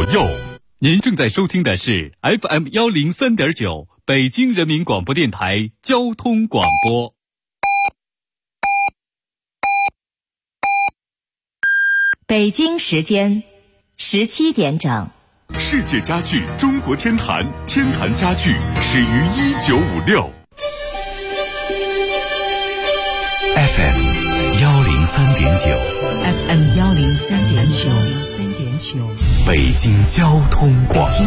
右。您正在收听的是 FM103.9 北京人民广播电台交通广播。 北京时间17点整。 世界家具中国天坛，天坛家具始于1956。 FM103.9 北京交通广播。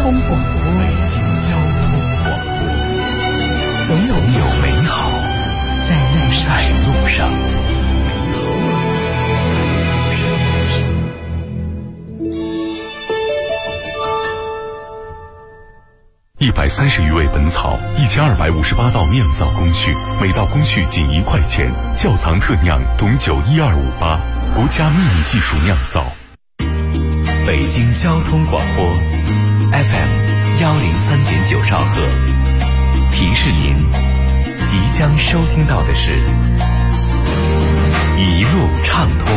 总有美好在路上。130余味本草，1258道酿造工序，每道工序仅1块钱。窖藏特酿董酒12588，国家秘密技术酿造。 北京交通广播 FM103.9 兆赫，提示您即将收听到的是一路畅通。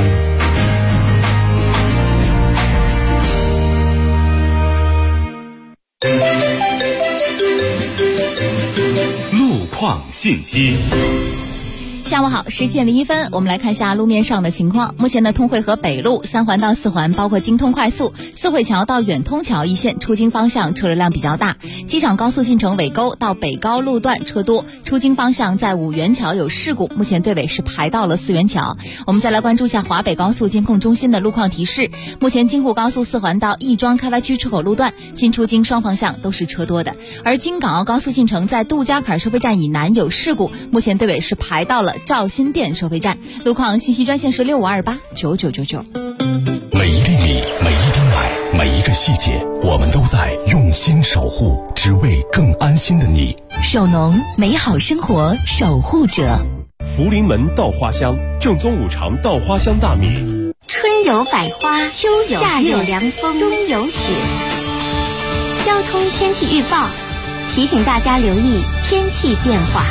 路况信息。 下午好，10点01分，我们来看一下路面上的情况。目前的通惠河北路3环到4环，包括京通快速、四惠桥到远通桥一线出京方向车流量比较大。机场高速进城尾沟到北高路段车多，出京方向在五元桥有事故，目前队尾是排到了4元桥。我们再来关注一下华北高速监控中心的路况提示。目前京沪高速4环到亦庄开发区出口路段进出京双方向都是车多的。而京港澳高速进城在杜家坎收费站以南有事故，目前队尾是排到了赵新店收费站。路况信息专线是65289999。 每一厘米，每一丁买，每一个细节，我们都在用心守护，只为更安心的你。 首农，美好生活守护者。 福临门稻花香，正宗五常稻花香大米。 春有百花，秋有夏有凉风，冬有雪。交通天气预报提醒大家留意天气变化。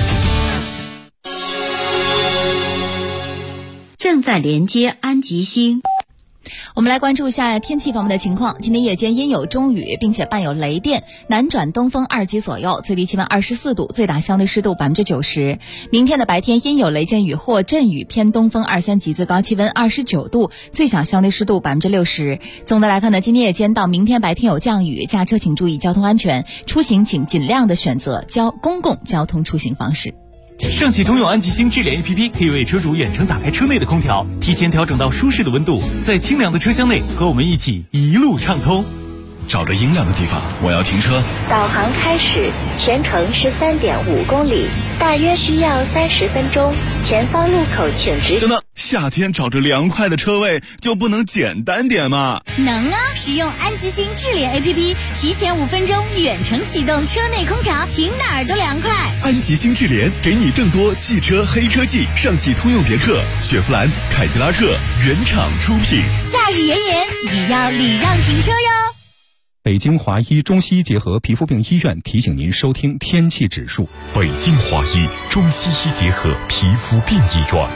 正在连接安吉星。 我们来关注一下天气方面的情况。今天夜间阴有中雨，并且伴有雷电，南转东风2级左右，最低气温24度，最大相对湿度90%。明天的白天阴有雷阵雨或阵雨，偏东风2、3级，最高气温29度，最小相对湿度60%。总的来看呢，今天夜间到明天白天有降雨，驾车请注意交通安全，出行请尽量的选择公共交通出行方式。 上汽通用安吉星智联 APP 可以为车主远程打开车内的空调，提前调整到舒适的温度，在清凉的车厢内和我们一起一路畅通。 找着阴凉的地方，我要停车。 导航开始，全程13.5公里，大约需要30分钟。前方路口请直行。 等等，夏天找着凉快的车位就不能简单点吗？ 能啊！使用安吉星智联 APP， 提前5分钟远程启动车内空调，停哪儿都凉快。 安吉星智联给你更多汽车黑科技，上汽通用别克、雪佛兰、凯迪拉克原厂出品。 夏日炎炎，也要礼让停车哟。 北京华医中西医结合皮肤病医院提醒您收听天气指数。 北京华医中西医结合皮肤病医院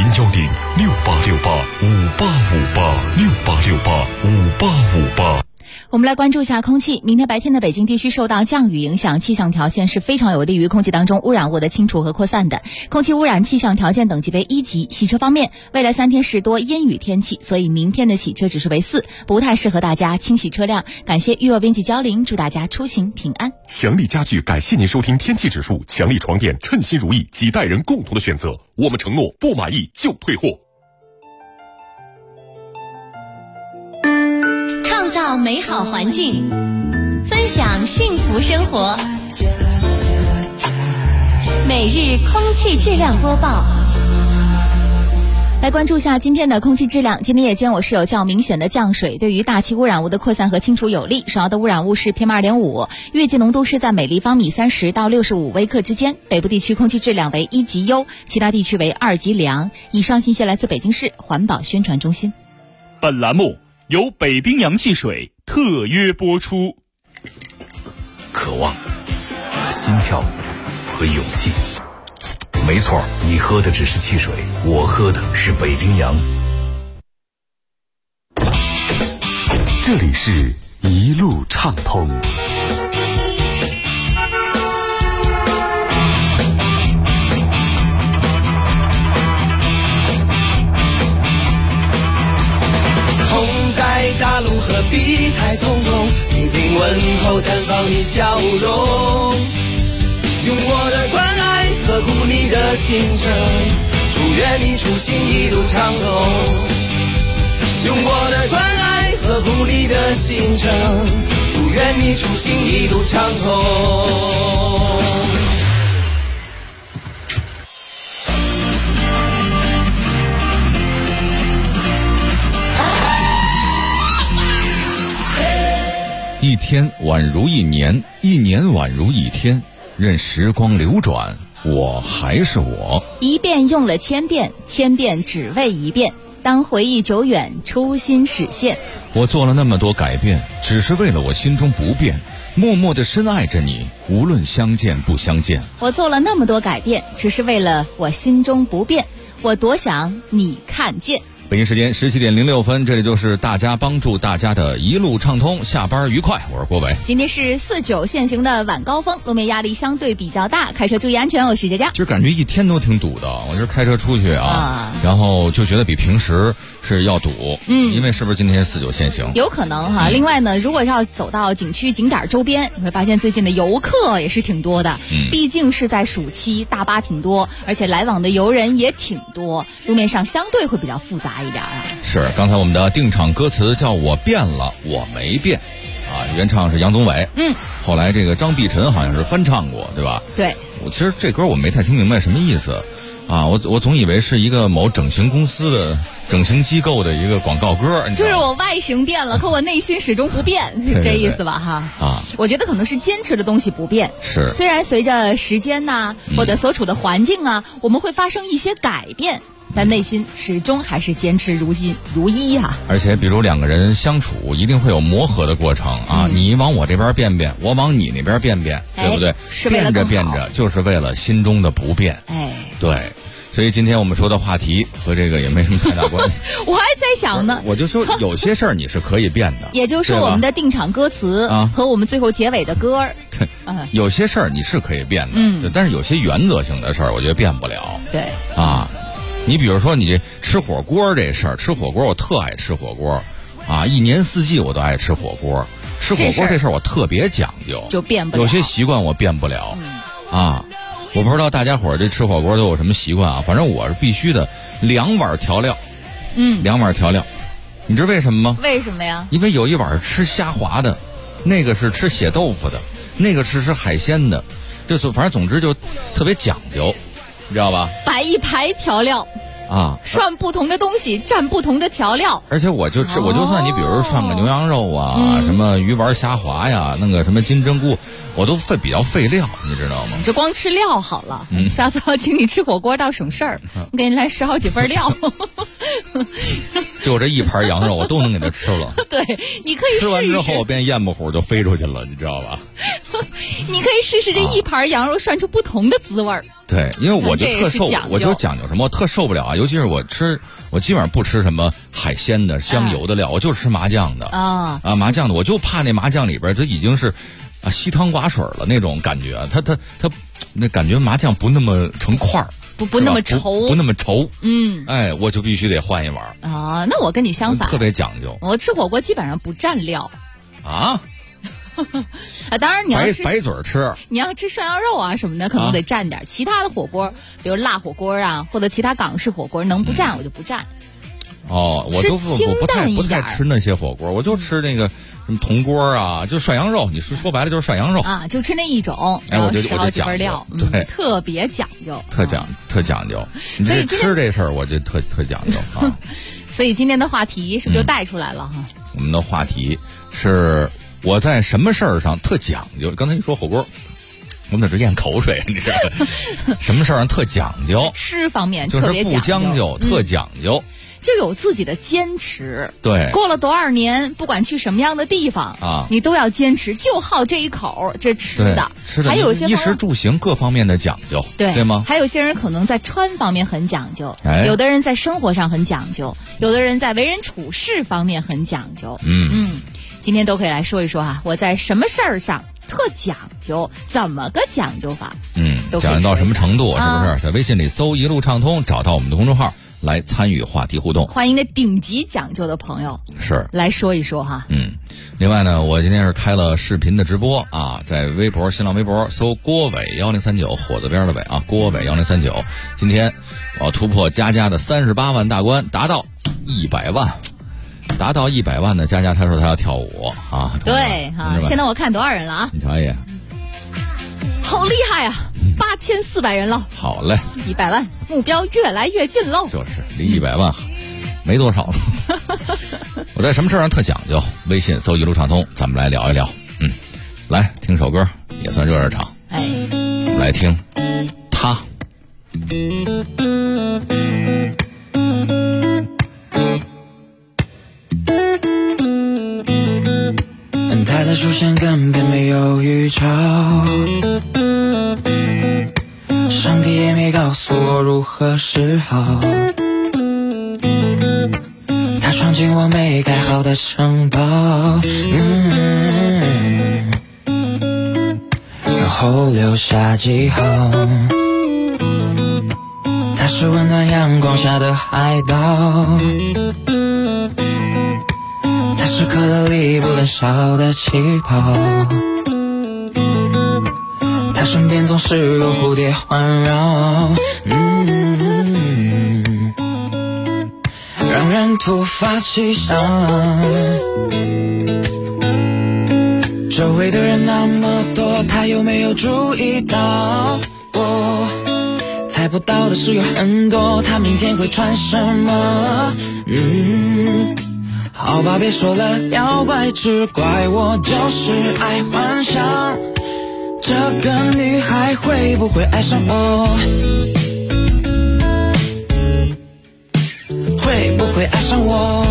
，0106868585858 我们来关注一下空气。明天白天的北京地区受到降雨影响，气象条件是非常有利于空气当中污染物的清除和扩散的。空气污染气象条件等级为1级。洗车方面，未来3天是多阴雨天气，所以明天的洗车指数为4，不太适合大家清洗车辆。感谢预报编辑焦玲，祝大家出行平安。 强力家具感谢您收听天气指数，强力床垫称心如意，几代人共同的选择。我们承诺不满意就退货。 创造美好环境，分享幸福生活。每日空气质量播报。 来关注一下今天的空气质量。今天夜间我市有较明显的降水，对于大气污染物的扩散和清除有利。首要的污染物是 PM2.5， 月季浓度是在每立方米30到65微克之间。北部地区空气质量为1级优，其他地区为2级良。以上信息来自北京市环保宣传中心。 本栏目由北冰洋汽水特约播出。 渴望、心跳和勇气。没错，你喝的只是汽水，我喝的是北冰洋。 这里是一路畅通。 同在大陆何必太匆匆，听听问候绽放你笑容，用我的关爱呵护你的行程，祝愿你出行一路畅通。用我的关爱呵护你的行程，祝愿你出行一路畅通。 一天宛如一年，一年宛如一天，任时光流转，我还是我。 一遍用了千遍，千遍只为一遍。当回忆久远，初心实现。 我做了那么多改变，只是为了我心中不变，默默地深爱着你，无论相见不相见。 我做了那么多改变，只是为了我心中不变，我多想你看见。 北京时间17:06，这里就是大家帮助大家的一路畅通，下班愉快。我是郭伟。 今天是4-9限行的晚高峰，路面压力相对比较大，开车注意安全。我是佳佳。 就感觉一天都挺堵的，我就是开车出去然后就觉得比平时是要堵。因为是不是今天4-9限行？ 有可能哈。另外呢，如果要走到景区景点周边，你会发现最近的游客也是挺多的。毕竟是在暑期，大巴挺多，而且来往的游人也挺多，路面上相对会比较复杂一点啊。 是，刚才我们的定场歌词叫我变了，我没变原唱是杨宗纬。后来这个张碧晨好像是翻唱过，对吧？ 对。 其实这歌我没太听明白什么意思我总以为是一个某整形公司的整形机构的一个广告歌， 就是我外形变了，可我内心始终不变，是这意思吧？哈。我觉得可能是坚持的东西不变。 是。 虽然随着时间或者所处的环境我们会发生一些改变，但内心始终还是坚持如一而且比如两个人相处一定会有磨合的过程你往我这边变变，我往你那边变变，对不对？ 是为了更好。 变着就是为了心中的不变。对。所以今天我们说的话题和这个也没什么太大关系。 我还在想呢， 我就说有些事儿你是可以变的， 也就是我们的定场歌词和我们最后结尾的歌儿。 有些事儿你是可以变的，但是有些原则性的事儿，我觉得变不了。 对。 你比如说你吃火锅这事儿，吃火锅我特爱吃火锅一年四季我都爱吃火锅。吃火锅这事儿我特别讲究， 就变不了。 有些习惯我变不了我不知道大家伙儿这吃火锅都有什么习惯反正我是必须的2碗调料。2碗调料，你知道为什么吗？ 为什么呀？ 因为有一碗是吃虾滑的，那个是吃血豆腐的，那个是吃海鲜的，反正总之就特别讲究，你知道吧？ 摆一排调料涮不同的东西，蘸不同的调料。 而且我就算你比如说涮个牛羊肉什么鱼丸虾滑呀，弄个什么金针菇，我都比较费料，你知道吗？ 这光吃料好了，下次要请你吃火锅倒省事儿，我给你来10好几份料。 就这一盘羊肉我都能给它吃了。 对，你可以试一试。 吃完之后我变燕不虎就飞出去了，你知道吧？ 你可以试试这一盘羊肉涮出不同的滋味儿。 对，因为我就特受，我就讲究什么，我特受不了尤其是我基本上不吃什么海鲜的香油的料，我就吃麻酱的麻酱的，我就怕那麻酱里边它已经是稀汤寡水了那种感觉，它那感觉麻酱不那么成块儿。 不那么稠， 不那么稠。我就必须得换一碗那我跟你相反， 特别讲究。 我吃火锅基本上不蘸料当然你要白嘴吃， 你要吃涮羊肉什么的，可能得蘸点。其他的火锅，比如辣火锅或者其他港式火锅，能不蘸我就不蘸。 我都不太吃那些火锅，我就吃那个什么铜锅就涮羊肉。你说白了就是涮羊肉就吃那一种。 我就 10好几份料， 对， 特别讲究， 特讲究。所以吃这事儿我就特讲究所以今天的话题是不是就带出来了我们的话题是我在什么事儿上特讲究？刚才你说火锅，我们那直咽口水，你知道吗？什么事儿上特讲究？ 吃方面特别就是不讲究，特讲究。 就有自己的坚持。 对， 过了多少年，不管去什么样的地方你都要坚持，就好这一口这吃的。还有些衣食住行各方面的讲究，对吗？ 还有些人可能在穿方面很讲究，有的人在生活上很讲究，有的人在为人处事方面很讲究。 今天都可以来说一说哈，我在什么事儿上特讲究，怎么个讲究法？ 讲究到什么程度？是不是？在微信里搜一路畅通，找到我们的公众号来参与话题互动。 欢迎那顶级讲究的朋友是来说一说哈。 另外呢，我今天是开了视频的直播啊，在微博、新浪微博搜郭伟1039，火字边的伟啊，郭伟1039。今天我要突破佳佳的38万大关，达到100万。达到100万的佳佳，她说她要跳舞啊。 对哈，现在我看多少人了啊？ 你瞧一眼， 好厉害啊！8400人了。 好嘞 ，100万目标越来越近喽。 就是离100万没多少了。我在什么事上特讲究？微信搜一路畅通，咱们来聊一聊。来听首歌，也算热场。来听他。 他的出现根本没有预兆，上帝也没告诉我如何是好。他闯进我没盖好的城堡，然后留下记号。他是温暖阳光下的海岛，是可乐里不能少的气泡，他身边总是有蝴蝶环绕，让人突发奇想。周围的人那么多，他有没有注意到我？猜不到的事有很多，他明天会穿什么？好吧，别说了，要怪只怪我就是爱幻想，这个女孩会不会爱上我？会不会爱上我？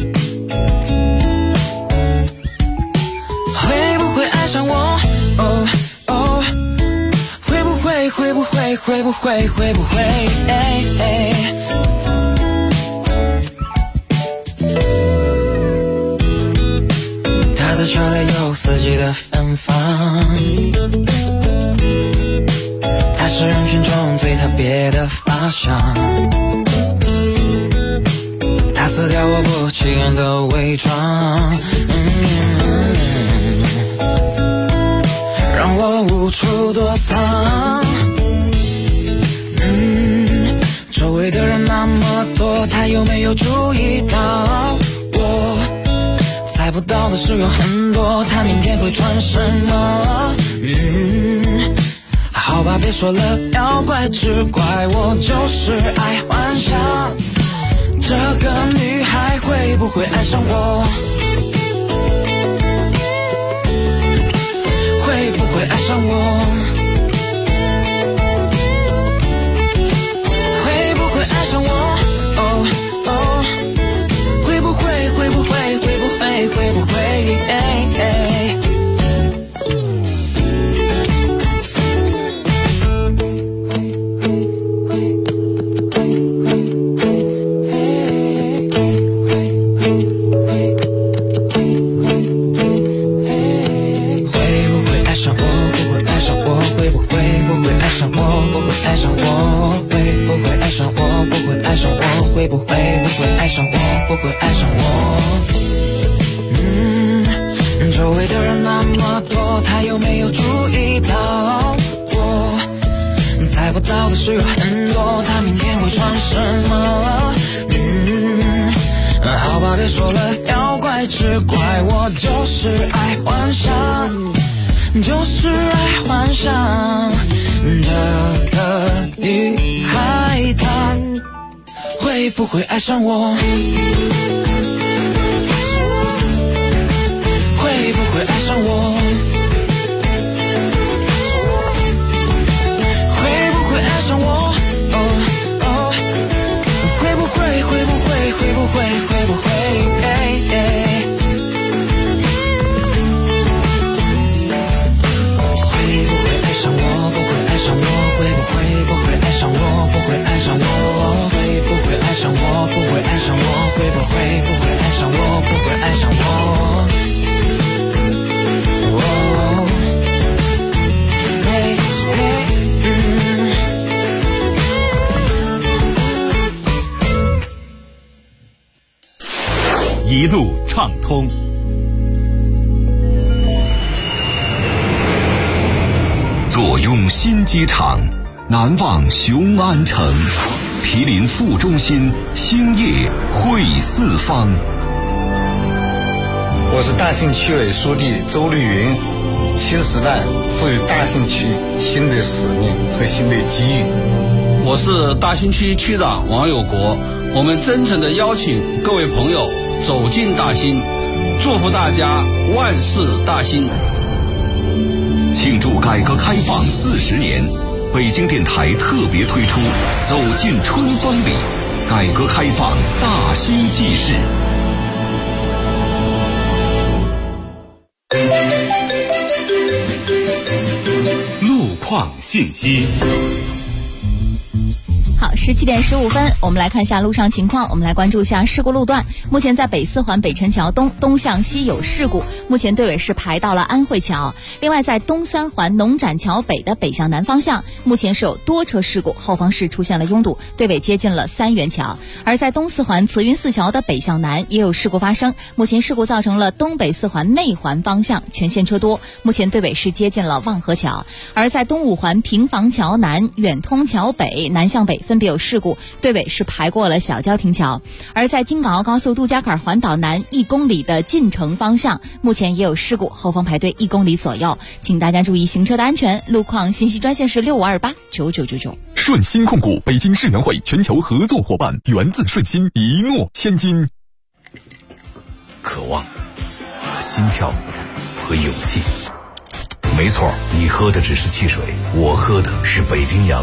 会不会爱上我？哦哦，会不会会不会会不会会不会？他的车里有四季的芬芳，他是人群中最特别的发香，他撕掉我不起眼的伪装，让我无处躲藏。周围的人那么多，他有没有注意到我？猜不到的事有很多，他明天会穿什么？好吧，别说了，要怪只怪我就是爱幻想，这个女孩会不会爱上我？会不会爱上我？会不会爱上我？哦哦，会不会会不会会不会会不会？会不会爱上我？不会爱上我？周围的人那么多，他有没有注意到我？猜不到的事有很多，他明天会穿什么？好吧，别说了，要怪只怪我就是爱幻想，就是爱幻想，这个女孩她会不会爱上我？会不会爱上我？会不会爱上我？哦哦，会不会会不会会不会会不会？会不会爱上我？不会爱上我？会不会不会爱上我？不会爱上我？会不会爱上我？不会爱上我？会不会不会爱上我？不会爱上我？ 一路畅通。 坐拥新机场，难忘雄安城，毗邻副中心，兴业汇四方。 我是大兴区委书记周绿云。新时代赋予大兴区新的使命和新的机遇。 我是大兴区区长王有国，我们真诚地邀请各位朋友走进大兴，祝福大家万事大兴。 庆祝改革开放40年，北京电台特别推出《走进春风里》，改革开放大兴纪事。 路况信息。 好，17点15分，我们来看一下路上情况。我们来关注一下事故路段。目前在北四环北辰桥东向西有事故，目前队尾是排到了安慧桥。另外，在东三环农展桥北的北向南方向，目前是有多车事故，后方是出现了拥堵，队尾接近了三元桥。而在东四环慈云寺桥的北向南也有事故发生，目前事故造成了东北四环内环方向全线车多，目前队尾是接近了望河桥。而在东五环平房桥南、远通桥北南向北分别有事故，队尾是排过了小郊亭桥。而在京港澳高速杜家坎环岛南1公里的进城方向，目前也有事故，后方排队1公里左右，请大家注意行车的安全。路况信息专线是65289999。 顺心控股北京世园会全球合作伙伴，源自顺心，一诺千金。 渴望和心跳和勇气，没错，你喝的只是汽水，我喝的是北冰洋。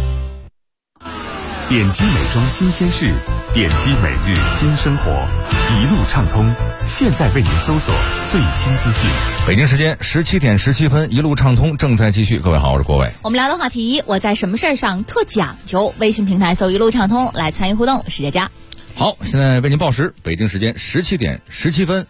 点击美妆新鲜事，点击每日新生活，一路畅通。现在为您搜索最新资讯。 北京时间17点17分，一路畅通正在继续。各位好，我是郭伟。 我们聊的话题，我在什么事儿上特讲究？微信平台搜一路畅通来参与互动。我是佳佳。 好，现在为您报时，北京时间17点17分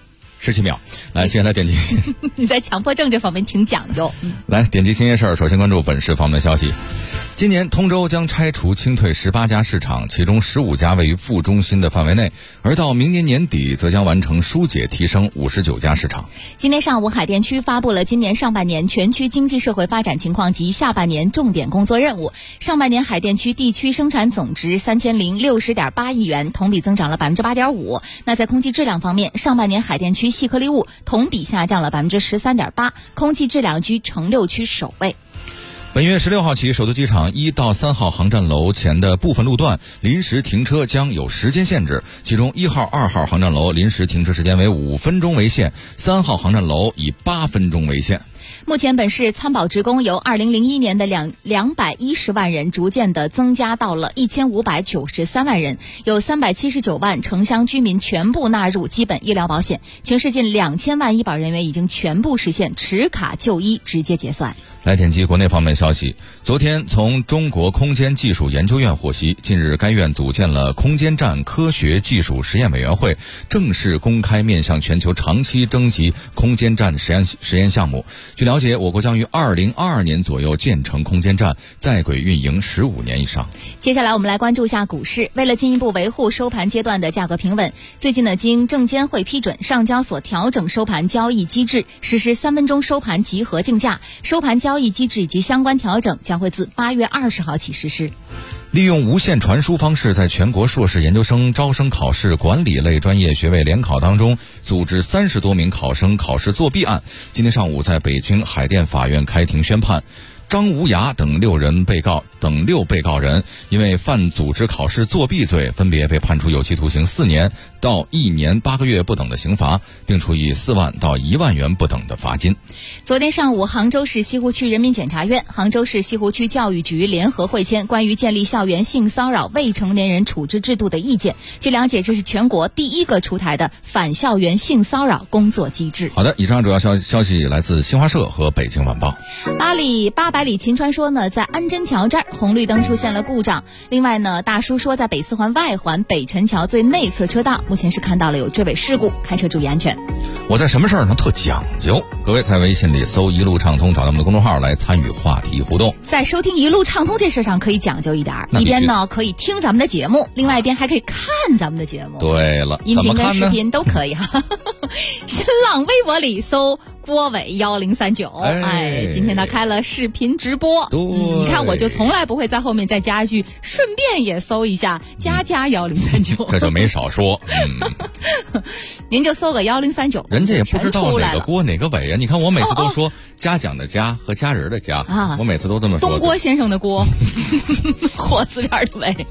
17秒。来，接下来点击你在强迫症这方面挺讲究。 来，点击新鲜事儿，首先关注本市方面的消息。今年通州将拆除清退18家市场，其中15家位于副中心的范围内，而到明年年底则将完成疏解提升59家市场。 今天上午，海淀区发布了今年上半年全区经济社会发展情况及下半年重点工作任务。上半年海淀区地区生产总值3060.8亿元，同比增长了8.5%。那在空气质量方面，上半年海淀区细颗粒物同比下降了13.8%，空气质量居城6区首位。 本月16号起，首都机场1到3号航站楼前的部分路段临时停车将有时间限制，其中1号、2号航站楼临时停车时间为5分钟为限，3号航站楼以8分钟为限。 目前本市参保职工由2001年的210万人逐渐的增加到了1593万人，有379万城乡居民全部纳入基本医疗保险，全市近2000万医保人员已经全部实现持卡就医直接结算。 来点击国内方面消息，昨天从中国空间技术研究院获悉，近日该院组建了空间站科学技术实验委员会，正式公开面向全球长期征集空间站实验项目。据了解，我国将于2022年左右建成空间站，在轨运营15年以上。 接下来我们来关注一下股市。为了进一步维护收盘阶段的价格平稳，最近呢，经证监会批准，上交所调整收盘交易机制，实施3分钟收盘集合竞价，收盘交易机制以及相关调整将会自8月20号起实施。 利用无线传输方式，在全国硕士研究生招生考试管理类专业学位联考当中，组织30多名考生考试作弊案，今天上午在北京海淀法院开庭宣判。张无涯等6被告人因为犯组织考试作弊罪，分别被判处有期徒刑4年到1年8个月不等的刑罚，并处以4万到1万元不等的罚金。 昨天上午，杭州市西湖区人民检察院、杭州市西湖区教育局联合会签关于建立校园性骚扰未成年人处置制度的意见。据了解，这是全国第一个出台的反校园性骚扰工作机制。 好的，以上主要消息来自新华社和北京晚报。 800里秦川说呢，在安贞桥这儿红绿灯出现了故障。另外呢，大叔说在北四环外环北辰桥最内侧车道，目前是看到了有追尾事故，开车注意安全。 我在什么事儿上特讲究？各位在微信里搜一路畅通，找到我们的公众号来参与话题互动。 在收听一路畅通这事上可以讲究一点，一边呢可以听咱们的节目，另外一边还可以看咱们的节目。 对了， 音频跟视频都可以哈。新浪微博里搜郭伟1039，今天他开了视频直播。你看我就从来不会在后面再加一句，顺便也搜一下加1039， 这就没少说。 您就搜个1039， 人家也不知道哪个郭哪个伟啊。你看我每次都说嘉奖的嘉和家人的嘉，我每次都这么说。 东郭先生的郭，火字边的伟。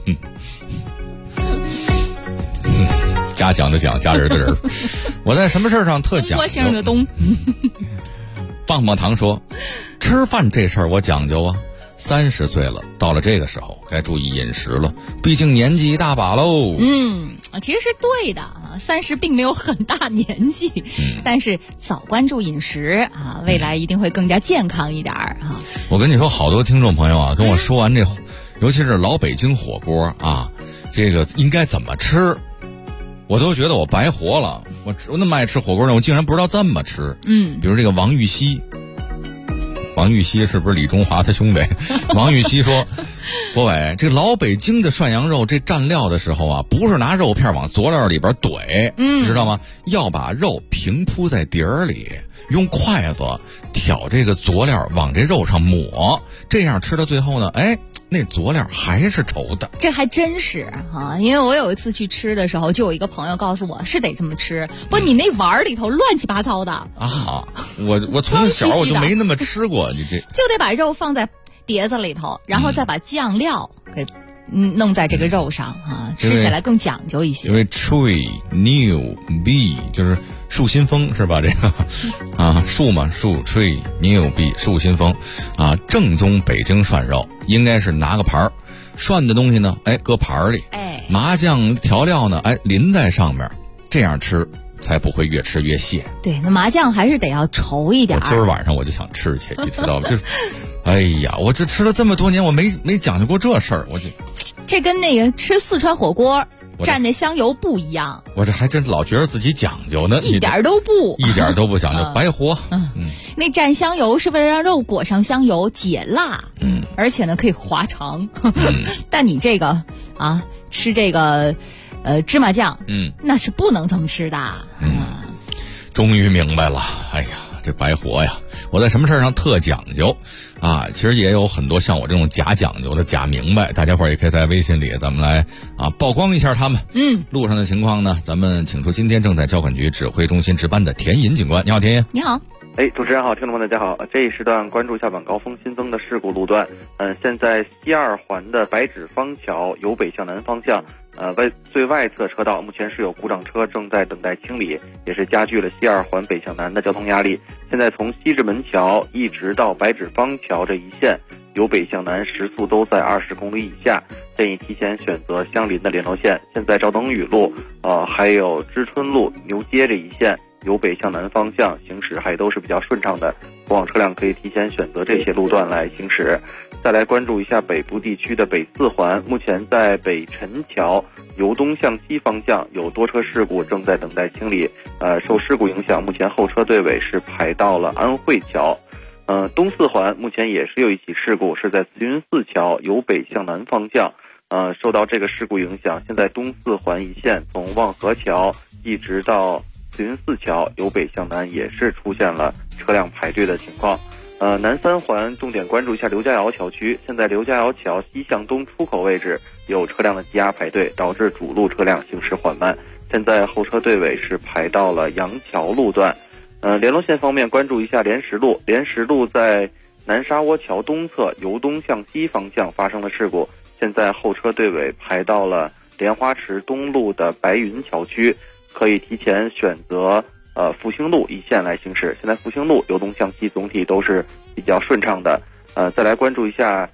嘉奖的奖，家人的人。我在什么事上特讲究？ 东郭先生的东。 棒棒糖说，吃饭这事儿我讲究啊。30岁了，到了这个时候该注意饮食了，毕竟年纪一大把喽。 其实是对的啊，30并没有很大年纪，但是早关注饮食啊，未来一定会更加健康一点啊。 我跟你说，好多听众朋友啊，跟我说完这，尤其是老北京火锅啊，这个应该怎么吃，我都觉得我白活了。我那么爱吃火锅呢，我竟然不知道这么吃。比如这个王玉溪是不是李中华他兄弟？王玉溪说，郭伟，这老北京的涮羊肉这蘸料的时候啊，不是拿肉片往佐料里边怼，你知道吗？要把肉平铺在碟儿里，用筷子挑这个佐料往这肉上抹，这样吃到最后呢，那佐料还是稠的。 这还真是啊，因为我有一次去吃的时候，就有一个朋友告诉我是得这么吃，不你那碗里头乱七八糟的啊。我从小我就没那么吃过，你这就得把肉放在碟子里头，然后再把酱料给弄在这个肉上啊，吃起来更讲究一些。 因为吹牛逼就是树新风是吧？这个啊，树嘛，树吹牛逼树新风啊，正宗北京涮肉应该是拿个盘儿，涮的东西呢，搁盘儿里，麻酱调料呢，淋在上面，这样吃才不会越吃越泄。 对，那麻酱还是得要稠一点。 我今儿晚上我就想吃去，你知道吗？就是，哎呀，我这吃了这么多年，我没讲究过这事儿， 这跟那个吃四川火锅蘸那香油不一样。 我这还真老觉得自己讲究呢， 一点都不讲究，白活。 那蘸香油是为了让肉裹上香油解辣，而且呢可以滑肠。但你这个啊，吃这个芝麻酱，那是不能这么吃的。 终于明白了，哎呀，这白活呀！我在什么事上特讲究啊？其实也有很多像我这种假讲究的假明白，大家伙儿也可以在微信里咱们来曝光一下他们。路上的情况呢，咱们请出今天正在交管局指挥中心值班的田银警官。你好，田银。 你好。 主持人好，听众们大家好。这一时段关注下晚高峰新增的事故路段。现在西二环的白纸坊桥由北向南方向，最外侧车道目前是有故障车正在等待清理，也是加剧了西二环北向南的交通压力。现在从西直门桥一直到白纸坊桥这一线，由北向南时速都在20公里以下，建议提前选择相邻的联络线。现在赵登禹路，还有知春路、牛街这一线，由北向南方向行驶还都是比较顺畅的，过往车辆可以提前选择这些路段来行驶。再来关注一下北部地区的北四环，目前在北辰桥由东向西方向有多车事故正在等待清理，受事故影响，目前后车队尾是排到了安慧桥。东四环目前也是有一起事故，是在慈云寺桥由北向南方向，受到这个事故影响，现在东四环一线从望河桥一直到慈云寺桥由北向南也是出现了车辆排队的情况。南三环重点关注一下刘家窑桥区，现在刘家窑桥西向东出口位置有车辆的积压排队，导致主路车辆行驶缓慢，现在后车队尾是排到了杨桥路段。联络线方面关注一下莲石路，莲石路在南沙窝桥东侧由东向西方向发生了事故，现在后车队尾排到了莲花池东路的白云桥区，可以提前选择复兴路一线来行驶。现在复兴路由东向西总体都是比较顺畅的。再来关注一下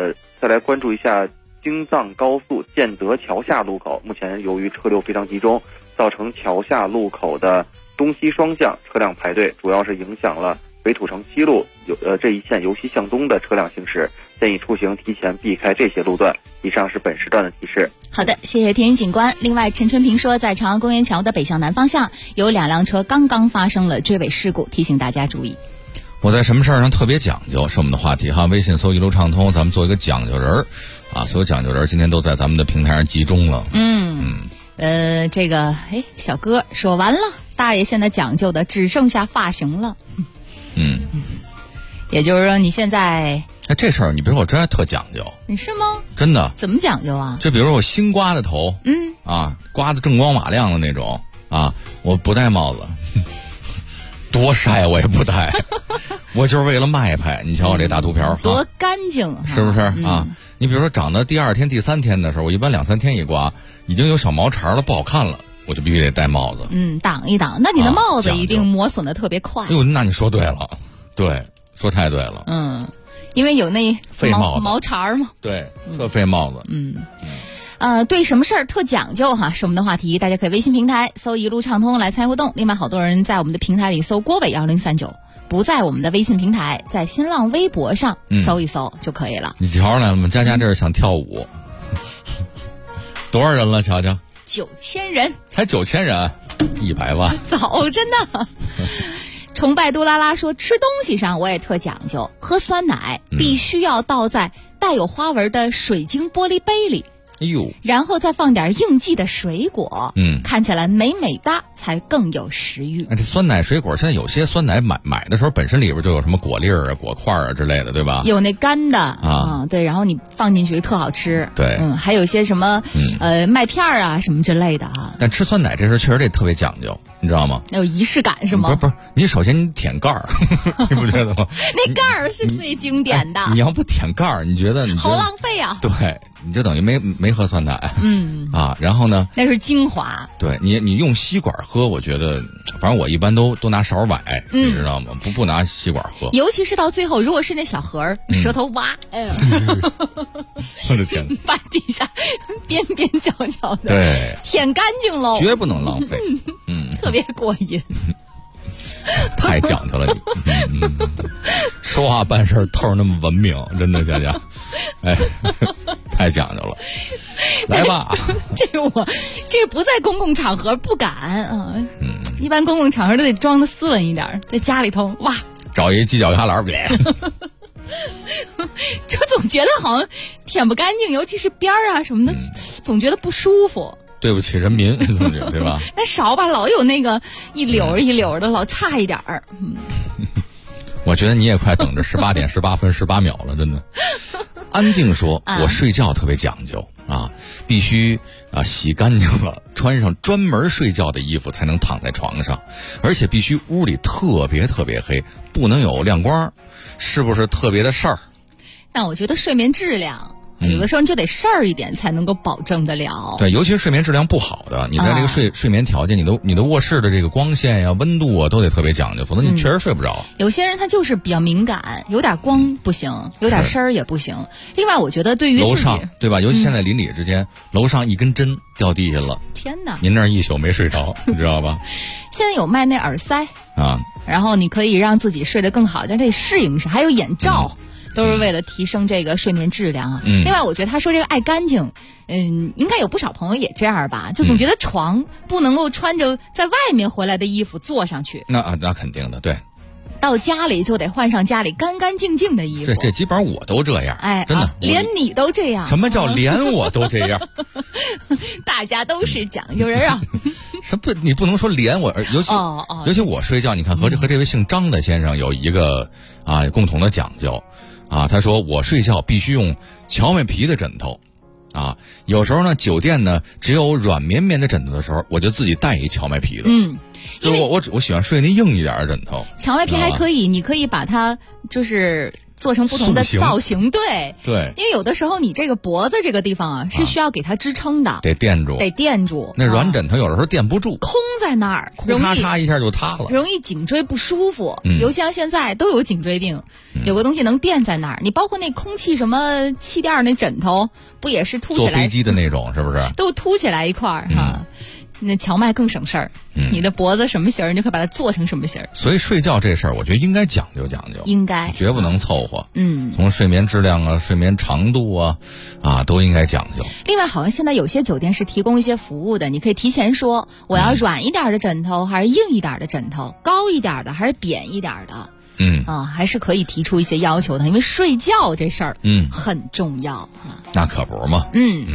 京藏高速建德桥下路口，目前由于车流非常集中，造成桥下路口的东西双向车辆排队，主要是影响了北土城西路这一线由西向东的车辆行驶，建议出行提前避开这些路段。以上是本时段的提示。 好的，谢谢田云警官。另外，陈春平说，在长安公园桥的北向南方向有2辆车刚刚发生了追尾事故，提醒大家注意。 我在什么事儿上特别讲究是我们的话题哈，微信搜一路畅通，咱们做一个讲究人啊，所有讲究人今天都在咱们的平台上集中了。 这个小哥说完了，大爷现在讲究的只剩下发型了。也就是说你现在这事儿，你比如说我真还特讲究。 你是吗？ 真的？ 怎么讲究啊？ 就比如说我新刮的头，刮的锃光瓦亮的那种啊，我不戴帽子，多晒我也不戴，我就是为了卖拍。你瞧我这大秃瓢， 多干净， 是不是啊？你比如说长到第2天、第3天的时候，我一般2-3天一刮，已经有小毛茬了，不好看了，我就必须得戴帽子。 挡一挡。那你的帽子一定磨损的特别快。 那你说对了，对，说太对了。 因为有那废帽子毛茬嘛。 对，特废帽子。 对什么事儿特讲究哈，是我们的话题，大家可以微信平台搜一路畅通来参与互动。另外，好多人在我们的平台里搜郭伟1039，不在我们的微信平台，在新浪微博上搜一搜就可以了。 你瞧来了吗？佳佳这是想跳舞，多少人了？瞧瞧 ，9000人， 才9000人，100万， 早真的。崇拜杜拉拉说，吃东西上我也特讲究，喝酸奶必须要倒在带有花纹的水晶玻璃杯里，然后再放点应季的水果，看起来美美哒，才更有食欲。 这酸奶水果，现在有些酸奶买的时候本身里边就有什么果粒儿啊、果块啊之类的，对吧？ 有那干的对，然后你放进去特好吃。 对， 还有些什么麦片啊什么之类的啊。 但吃酸奶这事确实得特别讲究，你知道吗？ 有仪式感是吗？ 不是，你首先你舔盖儿，你不觉得吗？ 那盖儿是最经典的。 你要不舔盖儿，你觉得好浪费啊？ 对，你就等于没喝酸奶。然后呢？ 那是精华。 对你用吸管喝，我觉得，反正我一般都拿勺崴，你知道吗？不拿吸管喝。 尤其是到最后，如果是那小盒儿，舌头挖， 我的天， 把底下边边角角的对舔干净喽， 绝不能浪费。 特别过瘾。 太讲究了你，说话办事透着那么文明，真的佳佳，太讲究了。来吧， 这不在公共场合不敢啊。一般公共场合都得装的斯文一点，在家里头哇， 找一犄角旮旯别。 就总觉得好像舔不干净，尤其是边儿啊什么的，总觉得不舒服。 对不起人民，对吧？ 那勺吧，老有那个一绺一绺的，老差一点儿。 我觉得你也快等着18点18分18秒了，真的。安静说，我睡觉特别讲究啊，必须洗干净了，穿上专门睡觉的衣服才能躺在床上，而且必须屋里特别特别黑，不能有亮光，是不是特别的事儿？ 但我觉得睡眠质量。有的时候你就得事儿一点才能够保证得了。 对，尤其是睡眠质量不好的，你在这个睡眠条件，你的卧室的这个光线呀、温度啊，都得特别讲究，否则你确实睡不着。 有些人他就是比较敏感，有点光不行，有点声儿也不行。另外，我觉得对于楼上对吧？尤其现在邻里之间，楼上一根针掉地下了， 天哪！ 您那一宿没睡着，你知道吧？ 现在有卖那耳塞啊， 然后你可以让自己睡得更好，但这适应是还有眼罩。都是为了提升这个睡眠质量啊。另外，我觉得他说这个爱干净，应该有不少朋友也这样吧，就总觉得床不能够穿着在外面回来的衣服坐上去。 那肯定的，对。 到家里就得换上家里干干净净的衣服。 这基本上我都这样，真的， 连你都这样。 什么叫连我都这样？ 大家都是讲究人啊。 你不能说连我，尤其我睡觉，你看和这位姓张的先生有一个共同的讲究。他说我睡觉必须用荞麦皮的枕头，有时候呢酒店呢只有软绵绵的枕头的时候，我就自己带一荞麦皮的。就我喜欢睡那硬一点的枕头。 荞麦皮还可以，你可以把它就是做成不同的造型，对，因为有的时候你这个脖子这个地方是需要给它支撑的， 得垫住。那软枕头有的时候垫不住， 空在那儿， 哭嚓嚓一下就塌了， 容易颈椎不舒服。尤其像现在都有颈椎病，有个东西能垫在那儿。你包括那空气什么气垫那枕头，不也是凸起来？ 坐飞机的那种是不是？ 都凸起来一块儿哈。 那荞麦更省事儿。你的脖子什么型儿，你就可以把它做成什么型儿。 所以睡觉这事儿，我觉得应该讲究讲究， 应该绝不能凑合。从睡眠质量啊、睡眠长度啊都应该讲究。 另外，好像现在有些酒店是提供一些服务的，你可以提前说我要软一点的枕头，还是硬一点的枕头，高一点的还是扁一点的。还是可以提出一些要求的，因为睡觉这事儿很重要啊。 那可不嘛。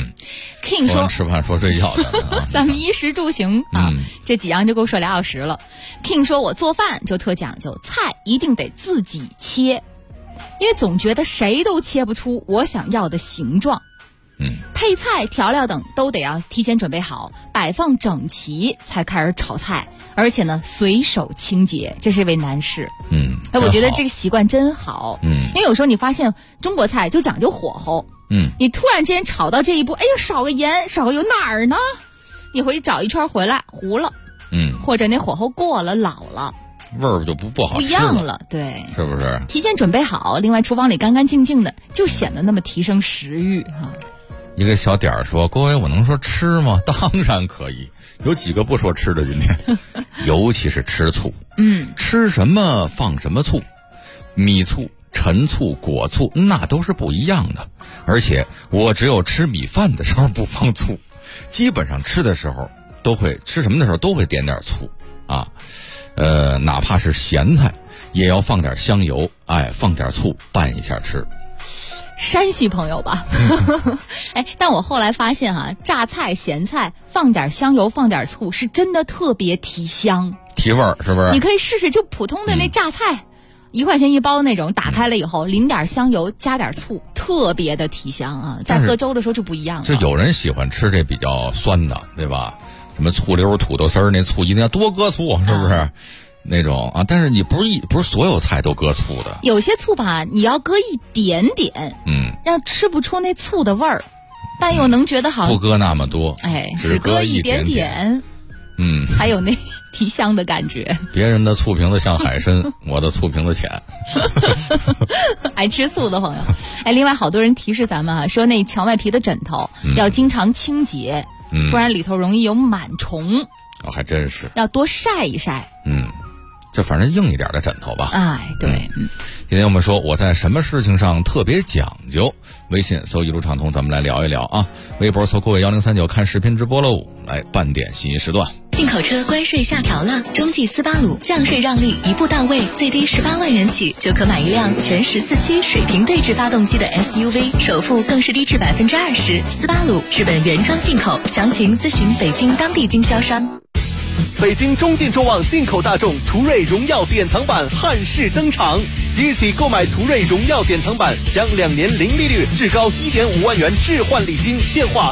King 说吃饭说睡觉的咱们衣食住行这几样就够说2小时了。King 说我做饭就特讲究，菜一定得自己切，因为总觉得谁都切不出我想要的形状。配菜、调料等都得要提前准备好，摆放整齐才开始炒菜，而且呢随手清洁，这是一位男士。我觉得这个习惯真好。因为有时候你发现中国菜就讲究火候。你突然之间炒到这一步，哎呦少个盐少个油哪儿呢？你回去找一圈回来糊了。或者那火候过了老了， 味儿就不好吃了，不一样了。对， 是不是？ 提前准备好，另外厨房里干干净净的，就显得那么提升食欲哈。 一个小点儿说，各位我能说吃吗？当然可以，有几个不说吃的今天尤其是吃醋。吃什么放什么醋，米醋、陈醋、果醋那都是不一样的。而且我只有吃米饭的时候不放醋，基本上吃的时候都会吃什么的时候都会点点醋啊。哪怕是咸菜也要放点香油，放点醋拌一下吃。 山西朋友吧但我后来发现榨菜咸菜放点香油放点醋是真的特别提香提味儿，是不是？ 你可以试试，就普通的那榨菜1块钱一包那种，打开了以后淋点香油加点醋，特别的提香啊。在喝粥的时候就不一样了。 就有人喜欢吃这比较酸的，对吧？什么醋溜土豆丝儿，那醋一定要多搁醋，是不是？那种但是你不是所有菜都搁醋的， 有些醋吧你要搁一点点，让吃不出那醋的味儿，但又能觉得好， 不搁那么多， 只搁一点点，才有那提香的感觉。 别人的醋瓶子像海参我的醋瓶子浅爱吃醋的朋友另外好多人提示咱们说那荞麦皮的枕头要经常清洁，不然里头容易有螨虫。 还真是要多晒一晒。 就反正硬一点的枕头吧。 对。 今天我们说我在什么事情上特别讲究，微信搜一路畅通，咱们来聊一聊啊。微博搜郭伟1039，看视频直播喽。来半点信息时段。 进口车关税下调了，中继斯巴鲁降税让利一步到位，最低18万元起就可买一辆全14驱水平对置发动机的 SUV， 首付更是低至20%。斯巴鲁日本原装进口，详情咨询北京当地经销商。 北京中进众旺进口大众途锐荣耀典藏版汉式登场，即日起购买途锐荣耀典藏版，享2年零利率，至高1.5万元置换礼金。电话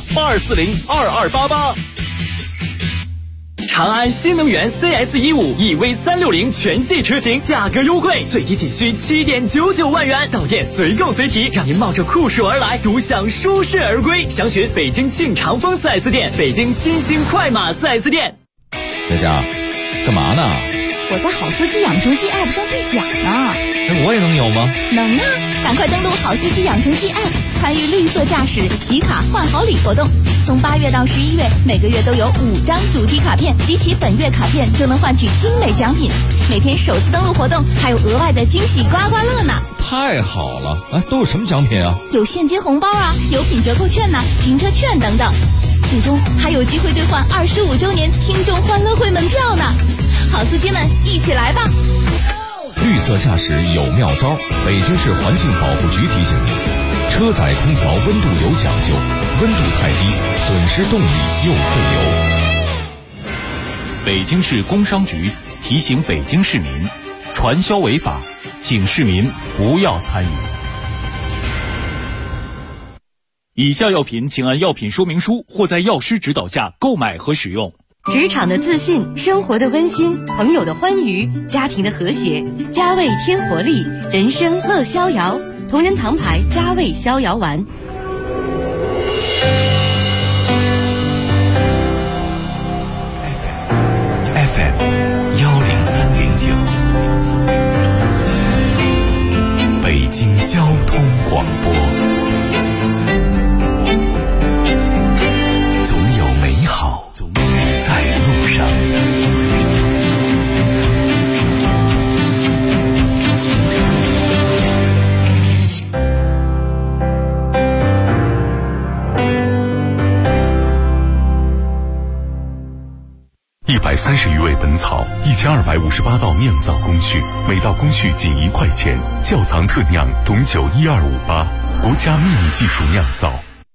82402288。长安新能源 CS15 EV360全系车型价格优惠，最低仅需7.99万元，到店随购随提，让您冒着酷暑而来，独享舒适而归。详询北京庆长丰 4S 店、北京新兴快马 4S 店。 佳佳，干嘛呢？ 我在好司机养成记 App 上兑奖呢。 我也能有吗？ 能啊！赶快登录好司机养成记 App， 参与绿色驾驶集卡换好礼活动。从8月到11月，每个月都有5张主题卡片，集齐本月卡片就能换取精美奖品。每天首次登录活动还有额外的惊喜刮刮乐呢！ 太好了！都有什么奖品啊？ 有现金红包啊，有品折扣券停车券等等。最终还有机会兑换25周年听众欢乐会门票呢！好司机们，一起来吧！ 绿色驾驶有妙招，北京市环境保护局提醒您：车载空调温度有讲究，温度太低，损失动力又费油。 北京市工商局提醒北京市民，传销违法，请市民不要参与。以下药品请按药品说明书或在药师指导下购买和使用。 职场的自信，生活的温馨，朋友的欢愉，家庭的和谐，佳味添活力，人生乐逍遥。同仁堂牌佳味逍遥丸。 FM 103.9，北京交通广播。总有美好在 158道酿造工序，每道工序仅1块钱，窖藏特酿董酒12588，国家秘密技术酿造。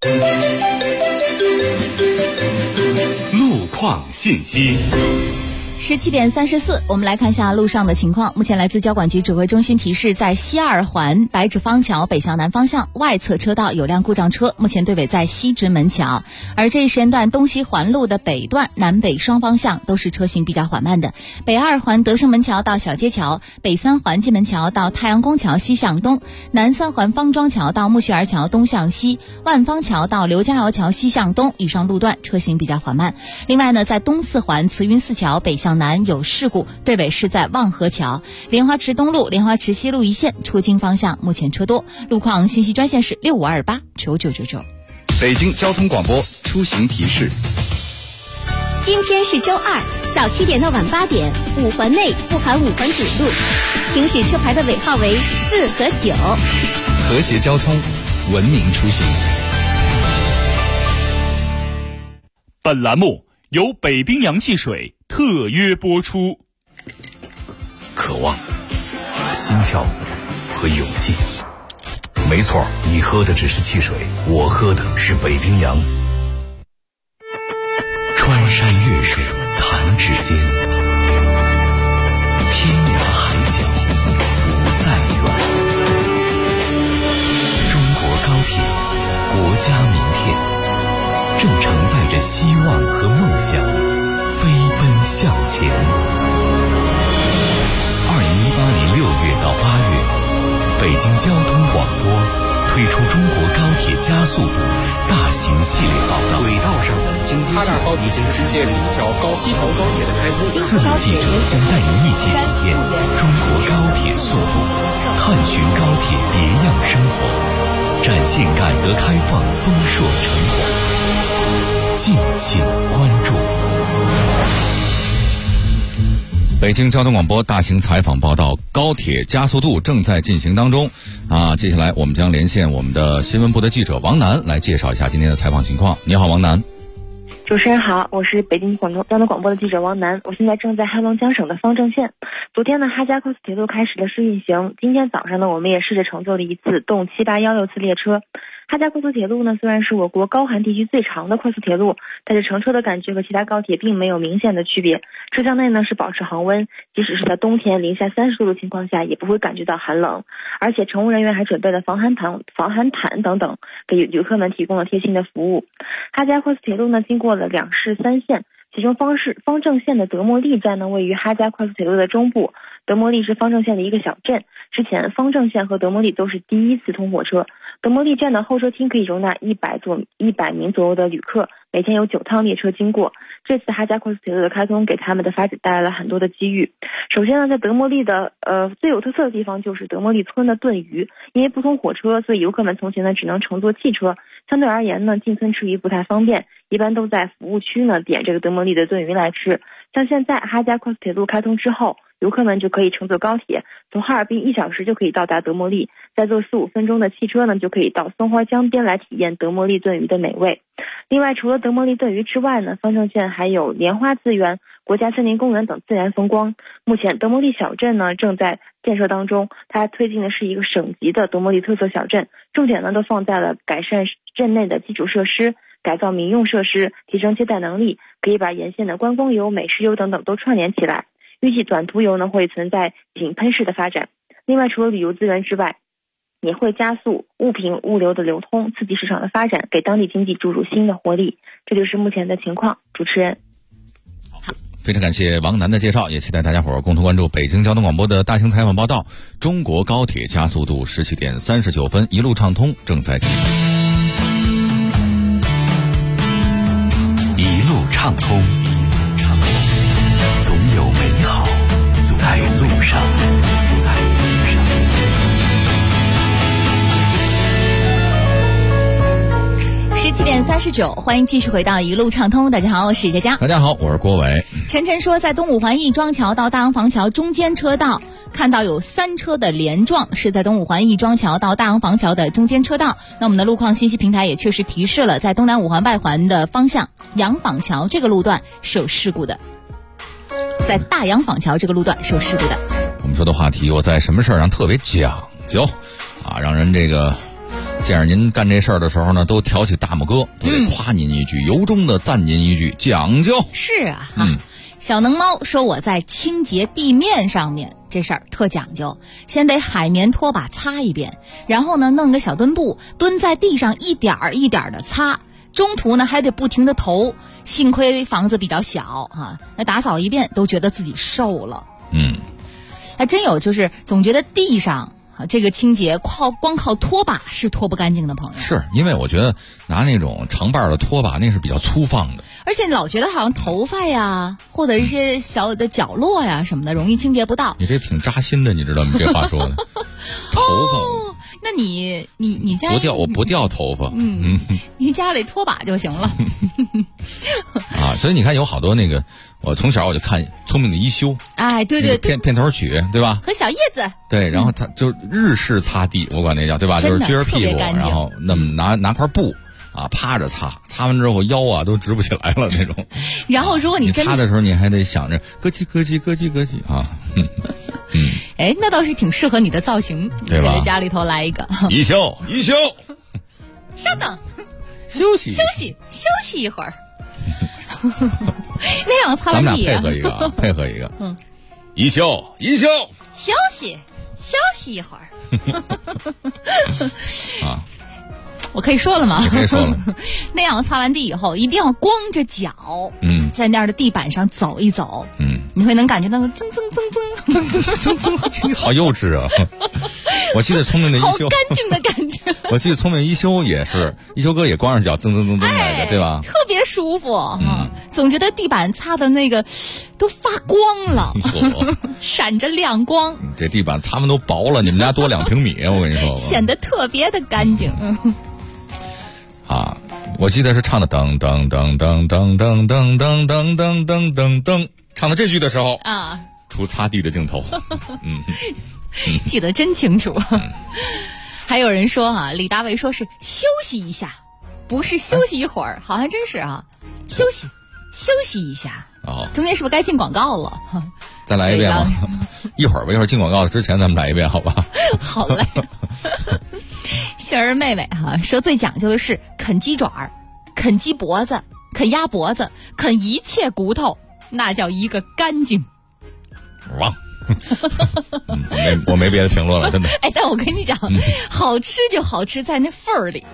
路况信息。 17点34，我们来看一下路上的情况。目前来自交管局指挥中心提示，在西二环白纸坊桥北向南方向外侧车道有辆故障车，目前队尾在西直门桥。而这一时间段东西环路的北段南北双方向都是车行比较缓慢的。北二环德胜门桥到小街桥，北三环蓟门桥到太阳宫桥西向东，南三环方庄桥到木樨园桥东向西，万方桥到刘家窑桥西向东，以上路段车行比较缓慢。另外呢，在东四环慈云寺桥北向南有事故，队尾是在望河桥。莲花池东路、莲花池西路一线出京方向目前车多。路况信息专线是65289999。 北京交通广播出行提示。 今天是周二，早7点到晚8点，5环内不含5环主路，行驶车牌的尾号为4和9。 和谐交通，文明出行。 本栏目由北冰洋汽水特约播出。 渴望和心跳和勇气，没错，你喝的只是汽水，我喝的是北冰洋。穿山越水弹指间，天涯海角不再远。中国高铁，国家名片，正承载着希望和梦想飞奔向前。2018年6月到8月，北京交通广播推出中国高铁加速度大型系列报道。轨道上的经济哈大高铁是世界第一条西条高铁的开通。4名记者将带您一起体验中国高铁速度，探寻高铁别样生活，展现改革开放丰硕成果。敬请关注。 北京交通广播大型采访报道，高铁加速度正在进行当中接下来我们将连线我们的新闻部的记者王楠来介绍一下今天的采访情况。你好，王楠。 主持人好，我是北京交通广播的记者王楠，我现在正在黑龙江省的方正县。昨天呢，哈加快速铁路开始了试运行，今天早上呢，我们也试着乘坐了一次动7816次列车。哈加快速铁路呢，虽然是我国高寒地区最长的快速铁路，但是乘车的感觉和其他高铁并没有明显的区别。车厢内呢是保持恒温，即使是在冬天零下30度的情况下，也不会感觉到寒冷。而且乘务人员还准备了防寒毯等等，给游客们提供了贴心的服务。哈加快速铁路呢，经过了2市3县。其中方正县的德莫利站呢，位于哈加快速铁路的中部。德莫利是方正县的一个小镇，之前方正县和德莫利都是第一次通火车。德莫利站的候车厅可以容纳100名左右的旅客，每天有9趟列车经过。这次哈加快速铁路的开通给他们的发展带来了很多的机遇。首先呢，在德莫利的最有特色的地方就是德莫利村的炖鱼，因为不通火车，所以游客们从前呢只能乘坐汽车，相对而言呢进村吃鱼不太方便，一般都在服务区呢点这个德莫利的炖鱼来吃。像现在哈加快速铁路开通之后，游客们就可以乘坐高铁，从哈尔滨1小时就可以到达德莫利，再坐4-5分钟的汽车呢，就可以到松花江边来体验德莫利炖鱼的美味。另外，除了德莫利炖鱼之外呢，方正县还有莲花资源、国家森林公园等自然风光。目前德莫利小镇呢正在建设当中，它推进的是一个省级的德莫利特色小镇，重点呢都放在了改善镇内的基础设施，改造民用设施，提升接待能力，可以把沿线的观光游、美食游等等都串联起来。预计短途游呢会存在井喷式的发展。另外，除了旅游资源之外，也会加速物品物流的流通，刺激市场的发展，给当地经济注入新的活力。这就是目前的情况。主持人， 非常感谢王楠的介绍，也期待大家伙儿共同关注北京交通广播的大型采访报道。中国高铁加速度17点39分，一路畅通正在进行。 一路畅通，总有美好在路上。 17点39，欢迎继续回到一路畅通。大家好，我是佳佳。 大家好，我是郭伟。 晨晨说，在东五环亦庄桥到大洋房桥中间车道看到有3车的连撞，是在东五环亦庄桥到大洋房桥的中间车道。那我们的路况信息平台也确实提示了，在东南五环外环的方向洋坊桥这个路段是有事故的。 在大洋坊桥这个路段是有事故的。 我们说的话题，我在什么事儿上特别讲究啊，让人这个见着您干这事儿的时候呢，都挑起大拇哥，都得夸您一句，由衷的赞您一句，讲究。 是啊，小能猫说我在清洁地面上面这事儿特讲究，先得海绵拖把擦一遍，然后呢弄个小墩布蹲在地上一点儿一点儿的擦，中途呢还得不停的投，幸亏房子比较小那打扫一遍都觉得自己瘦了。还真有就是总觉得地上这个清洁光靠拖把是拖不干净的朋友。 是因为我觉得拿那种长把的拖把那是比较粗放的， 而且老觉得好像头发呀或者一些小的角落呀什么的容易清洁不到。 你这挺扎心的，你知道吗？这话说的头发那你家我不掉头发， 你家里拖把就行了。 所以你看有好多那个，我从小我就看《聪明的一休》， 哎，对对对， 片头曲对吧？ 和小叶子。 对，然后他就日式擦地，我管那叫对吧？就是撅着屁股，然后那么拿块布趴着擦完之后腰都直不起来了那种。 然后如果你擦的时候，你还得想着咯叽咯叽咯叽咯叽哎，那倒是挺适合你的造型， 对吧？ 在家里头来一个一休， 稍等， 休息一会儿。那样擦完地， 咱们俩配合一个，一休， 休息一会儿。我可以说了吗？ 可以说了。 那样擦完地以后，一定要光着脚，在那儿的地板上走一走，你会能感觉到噌噌， 好幼稚啊！我记得聪明的一休， 好干净的感觉。 我记得聪明一休也是，一休哥也光着脚噌来着，对吧？ 特别舒服，总觉得地板擦的那个都发光了，闪着亮光。 这地板擦完都薄了，你们家多2平米，我跟你说， 显得特别的干净。 我记得是唱的噔噔噔噔噔噔噔噔噔噔噔噔噔，唱到这句的时候出擦地的镜头， 记得真清楚。还有人说李大卫说是休息一下，不是休息一会儿，好像真是休息一下。中间是不是该进广告了？ 再来一遍吧，一会儿进广告之前咱们来一遍，好吧？ 好嘞。杏儿妹妹说最讲究的是啃鸡爪、啃鸡脖子、啃鸭脖子、啃一切骨头，那叫一个干净。 哇！我没别的评论了，真的。 哎，但我跟你讲，好吃就好吃在那份儿里。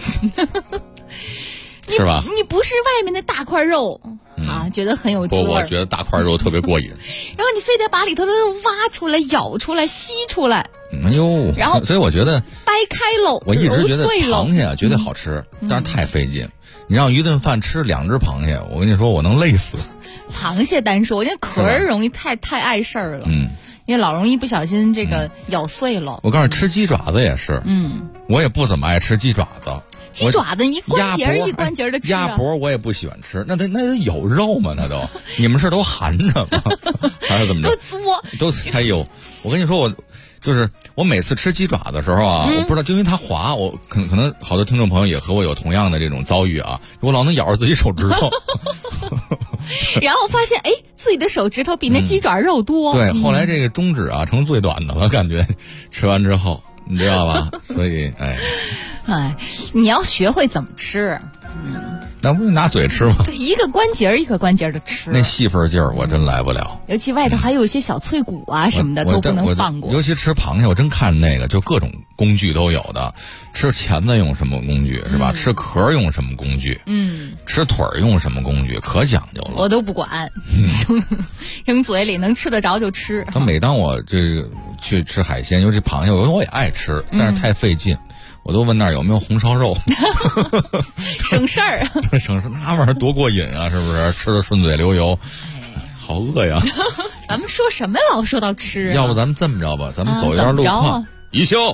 是吧？ 你不是外面的大块肉觉得很有滋味。 我觉得大块肉特别过瘾。 然后你非得把里头的肉挖出来、咬出来、吸出来。 哎呦！然后所以我觉得掰开喽， 我一直觉得螃蟹绝对好吃，但是太费劲。你让一顿饭吃2只螃蟹，我跟你说我能累死。 螃蟹单说，我觉得壳儿容易太碍事儿了。因为老容易不小心这个咬碎了。 我告诉你，吃鸡爪子也是。我也不怎么爱吃鸡爪子。 鸡爪子一关节一关节的吃。 鸭脖我也不喜欢吃，那有肉吗？那都你们是都含着吗？还是怎么着？都还有。我跟你说，我每次吃鸡爪的时候我不知道，就因为它滑，我可能好多听众朋友也和我有同样的这种遭遇我老能咬着自己手指头。 然后发现自己的手指头比那鸡爪肉多。 对，后来这个中指成最短的了，感觉吃完之后，你知道吧？所以你要学会怎么吃。 那不是拿嘴吃吗？ 对，一个关节一个关节的吃。 那细份劲儿我真来不了。 尤其外头还有一些小脆骨什么的都不能放过。 尤其吃螃蟹，我真看那个就各种工具都有的。吃钳子用什么工具是吧？吃壳用什么工具？吃腿用什么工具？可讲究了。 我都不管，扔嘴里能吃得着就吃。 每当我去吃海鲜，尤其螃蟹，我也爱吃，但是太费劲。我都问那儿有没有红烧肉， 省事儿。 省事，那玩意儿多过瘾啊！是不是？吃的顺嘴流油，好饿呀！ 咱们说什么老说到吃要不咱们这么着吧，咱们走一段路况，一休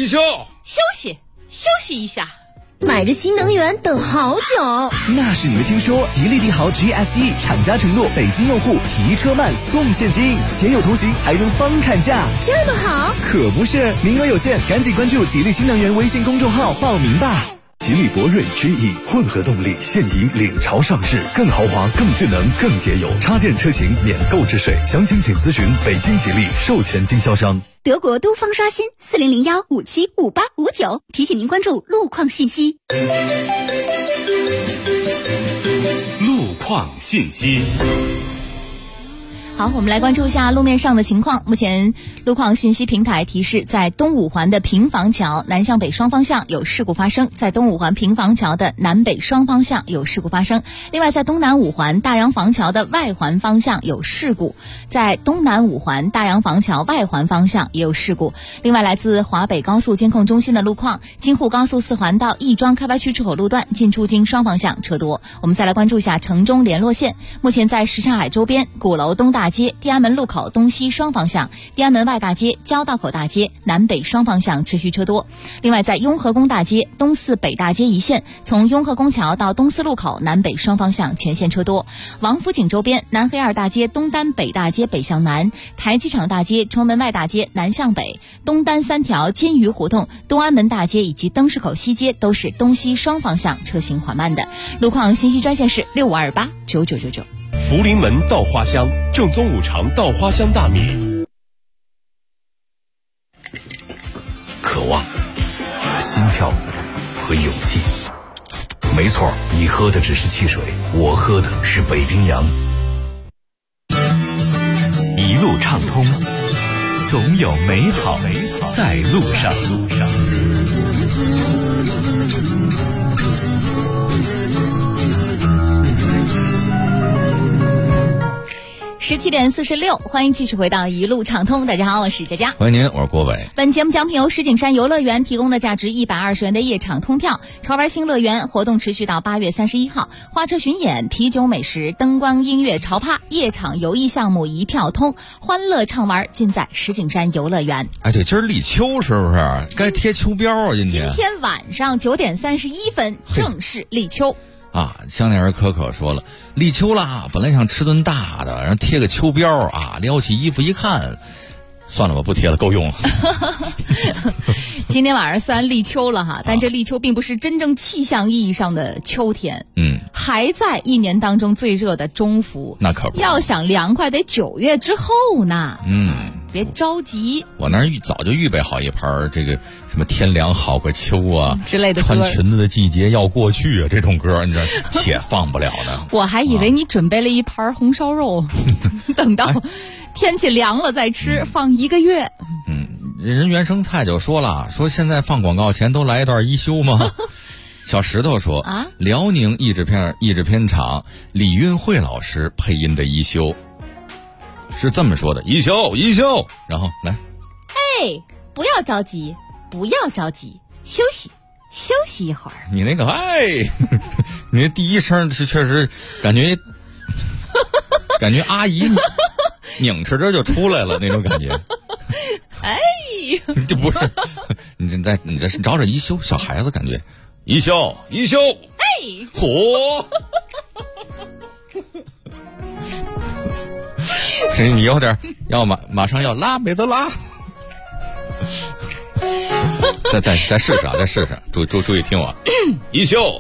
息一下。 买个新能源等好久， 那是你没听说。吉利帝豪 GSE 厂家承诺北京用户提车慢送现金，携有同行还能帮看价， 这么好？ 可不是，名额有限，赶紧关注吉利新能源微信公众号报名吧。 吉利博瑞 GE 混合动力现已领潮上市，更豪华、更智能、更节油，插电车型免购置税。详情请咨询北京吉利授权经销商。 德国都方刷新4001575859，提醒您关注路况信息。 路况信息。 好，我们来关注一下路面上的情况。目前路况信息平台提示，在东五环的平房桥南向北双方向有事故发生，在东五环平房桥的南北双方向有事故发生。另外，在东南五环大洋房桥的外环方向有事故，在东南五环大洋房桥外环方向也有事故。另外，来自华北高速监控中心的路况，京沪高速4环到亦庄开发区出口路段进出京双方向车多。我们再来关注一下城中联络线，目前在什刹海周边、鼓楼东大街、天安门路口东西双方向、天安门外大街、交道口大街南北双方向持续车多。另外，在雍和宫大街、东四北大街一线，从雍和宫桥到东四路口南北双方向全线车多。王府井周边，南黑二大街、东单北大街北向南、台机场大街、崇文外大街南向北、东单3条、金鱼胡同、东安门大街以及灯市口西街都是东西双方向车行缓慢的。路况信息专线是65289999。 福临门稻花香，正宗五常稻花香大米。 渴望和心跳和勇气，没错，你喝的只是汽水，我喝的是北冰洋。 一路畅通，总有美好在路上。 17点46，欢迎继续回到一路畅通。大家好，我是佳佳， 欢迎您，我是郭伟。 本节目奖品由石景山游乐园提供的价值120元的夜场通票，潮玩新乐园活动持续到8月31号，花车巡演、啤酒美食、灯光音乐、潮趴、夜场游艺项目一票通，欢乐畅玩尽在石景山游乐园。 哎，对，今儿立秋是不是？该贴秋膘啊！今天晚上9点31分正式立秋。 啊，香奈儿可可说了，立秋啦，本来想吃顿大的，然后贴个秋膘啊，撩起衣服一看，算了吧，不贴了，够用了。 今天晚上虽然立秋了哈，但这立秋并不是真正气象意义上的秋天，还在一年当中最热的中伏， 那可不， 要想凉快得9月之后呢。别着急， 我那儿早就预备好一盘这个什么天凉好个秋啊之类的歌， 穿裙子的季节要过去啊，这种歌你这且放不了呢。 我还以为你准备了一盘红烧肉，等到天气凉了再吃，放1个月。 人原生菜就说了，说现在放广告前都来一段一休吗？小石头说啊，辽宁译制片厂李运慧老师配音的一休。是这么说的，一休，然后来， 嘿，不要着急，休息一会儿。 你那个你那第一声是确实感觉阿姨拧吃着就出来了那种感觉。这不是你这是找一休，小孩子感觉一休，嚯！你有点要马上要拉没得拉，再试试啊！再试试，注意听我，一休，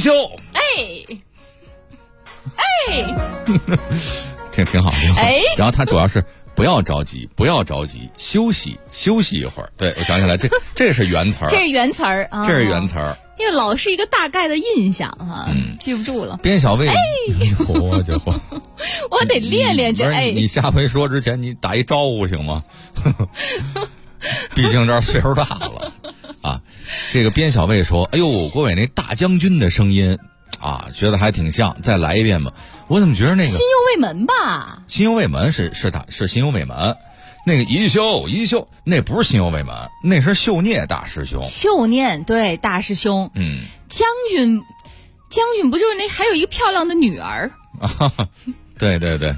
挺好。然后他主要是不要着急，休息一会儿。对，我想起来，这是原词儿， 这是原词儿。因为老是一个大概的印象哈，记不住了。 边小卫，嚯家伙！ 我得练这。 你下回说之前，你打一招呼行吗？毕竟这岁数大了啊。这个边小卫说：“哎呦，郭伟那大将军的声音啊，觉得还挺像，再来一遍吧。”我怎么觉得那个心忧未泯吧？ 心忧未泯是心忧未泯。那个一休，那不是心忧未泯，那是秀聂大师兄。 秀聂对大师兄，将军不就是那还有一个漂亮的女儿？ 对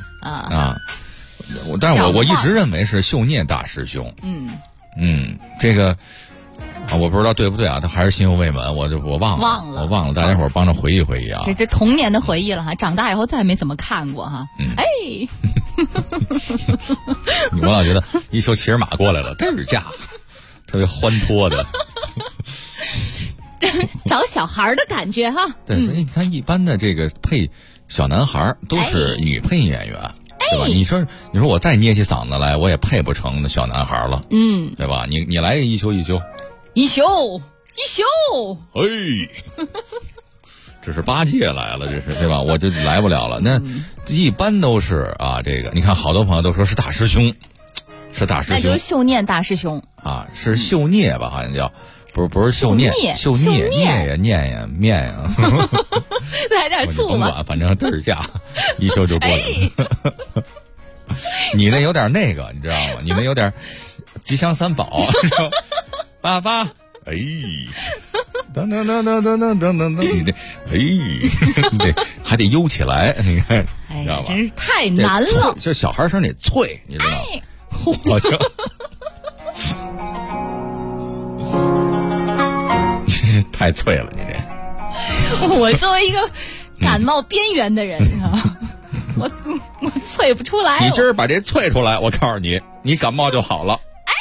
但是我一直认为是秀聂大师兄。这个我不知道对不对啊？他还是心忧未泯，我忘了，大家伙帮着回忆回忆啊。 这童年的回忆了哈，长大以后再也没怎么看过哈。 我老觉得一休骑着马过来了，嘚儿驾，特别欢脱的。 找小孩的感觉哈。 对，所以你看，一般的这个配小男孩都是女配演员，对吧？你说我再捏起嗓子来，我也配不成那小男孩了，对吧？你来一休，哎，这是8届来了，这是对吧？我就来不了了。那一般都是啊，这个你看，好多朋友都说是大师兄，那就是秀念大师兄啊，是秀孽吧？好像叫。不是秀孽，念呀面呀， 来点醋吧。 甭管，反正嘚儿下，一休就过来了。你那有点那个，你知道吗？你那有点吉祥三宝，爸爸，哎，等，你这，哎，还得悠起来，你看，知道吧？ 真是太难了。 就小孩声得脆，你知道吗？我就。太脆了，你这。 我作为一个感冒边缘的人啊，我脆不出来。 你今儿把这脆出来，我告诉你，你感冒就好了。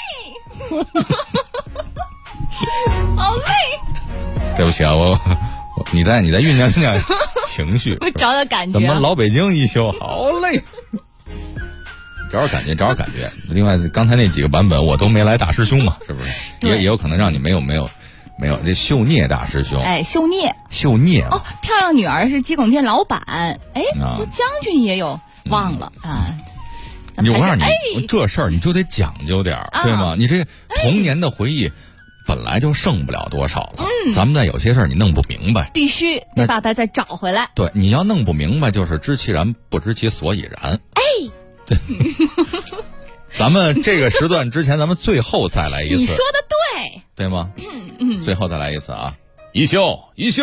好累。 对不起啊，你再酝酿情绪， 我找找感觉。 怎么老北京一休好累？找找感觉。另外，刚才那几个版本我都没来大师兄嘛，是不是？也有可能让你没有。这秀孽大师兄， 秀孽哦， 漂亮女儿是鸡拱店老板，将军也有忘了啊。 我告诉你，这事儿你就得讲究点儿，对吗？你这童年的回忆本来就剩不了多少了，咱们在有些事儿你弄不明白， 必须得把它再找回来。 对，你要弄不明白，就是知其然不知其所以然。对。咱们这个时段之前，咱们最后再来一次。 你说的对吗？最后再来一次啊！一休。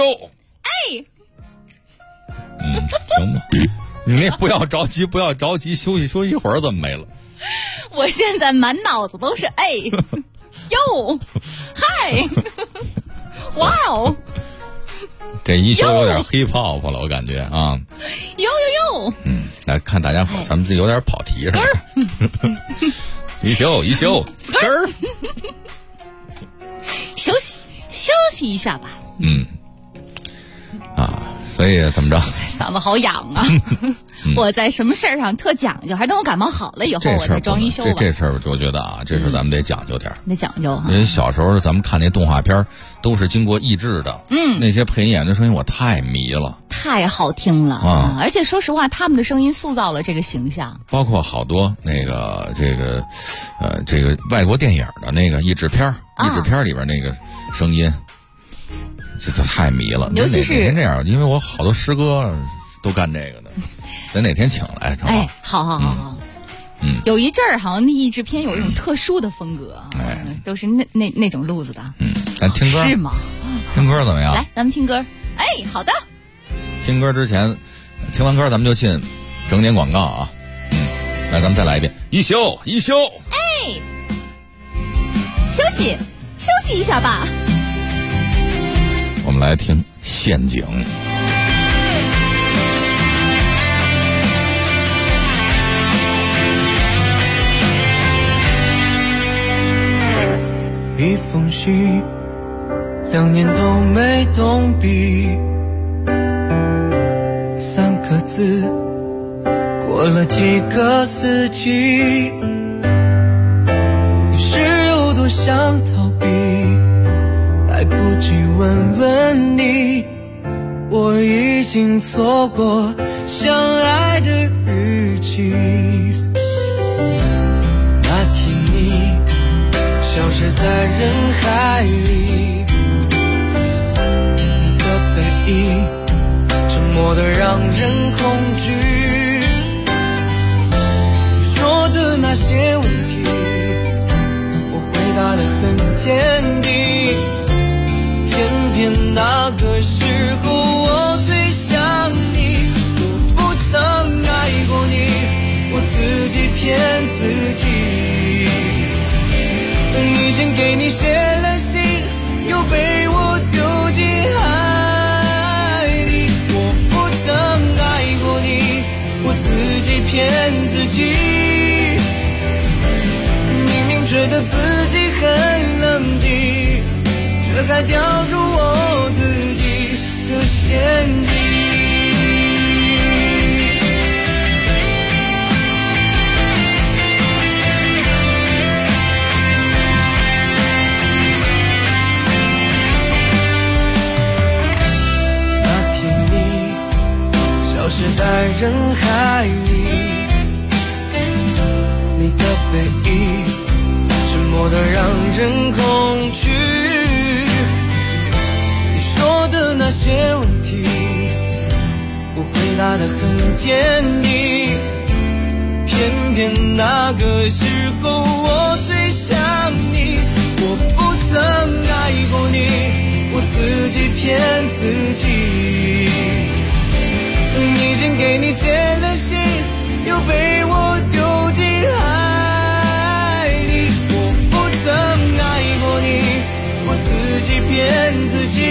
行吧。你那不要着急，休息一会儿，怎么没了？ 我现在满脑子都是哟，嗨，哇哦！ 这一休有点 hip hop 了，我感觉啊。 哟。 来看大家伙，咱们这有点跑题是吧？一休， 休息一下吧。 所以怎么着？ 嗓子好痒啊！我在什么事儿上特讲究，还等我感冒好了以后我再装一休吧。 这事儿我觉得啊，这事儿咱们得讲究点儿， 得讲究。 因为小时候咱们看那动画片都是经过译制的，那些配音演的声音我太迷了， 太好听了啊！而且说实话，他们的声音塑造了这个形象， 包括好多这个外国电影的那个译制片里边那个声音。这太迷了， 尤其是哪天这样，因为我好多师哥都干这个的，咱哪天请来， 好。有一阵儿好像那译制片有一种特殊的风格，都是那种路子的。 咱听歌是吗？ 听歌怎么样？ 来，咱们听歌。好的。 听歌之前，听完歌咱们就进整点广告啊。来，咱们再来一遍，一休。 休息一下吧。 我们来听陷阱。 一封信，2年都没动笔，3个字，过了几个四季，你是有多想逃避？来不及问问你，我已经错过相爱的日期。那天你消失在人海里，你的背影沉默得让人恐惧。你说的那些问题，我回答得很坚定。偏偏那个时候我最想你，我不曾爱过你，我自己骗自己。以前给你写了信，又被我丢进海里。我不曾爱过你，我自己骗自己。明明觉得自己很冷静，却还掉入我陷阱。那天你消失在人海里，你的背影沉默得让人恐惧。你说的那些问题，我回答得很坚定，偏偏那个时候我最想你。我不曾爱过你，我自己骗自己。已经给你写了信，又被我丢进海里。我不曾爱过你，我自己骗自己。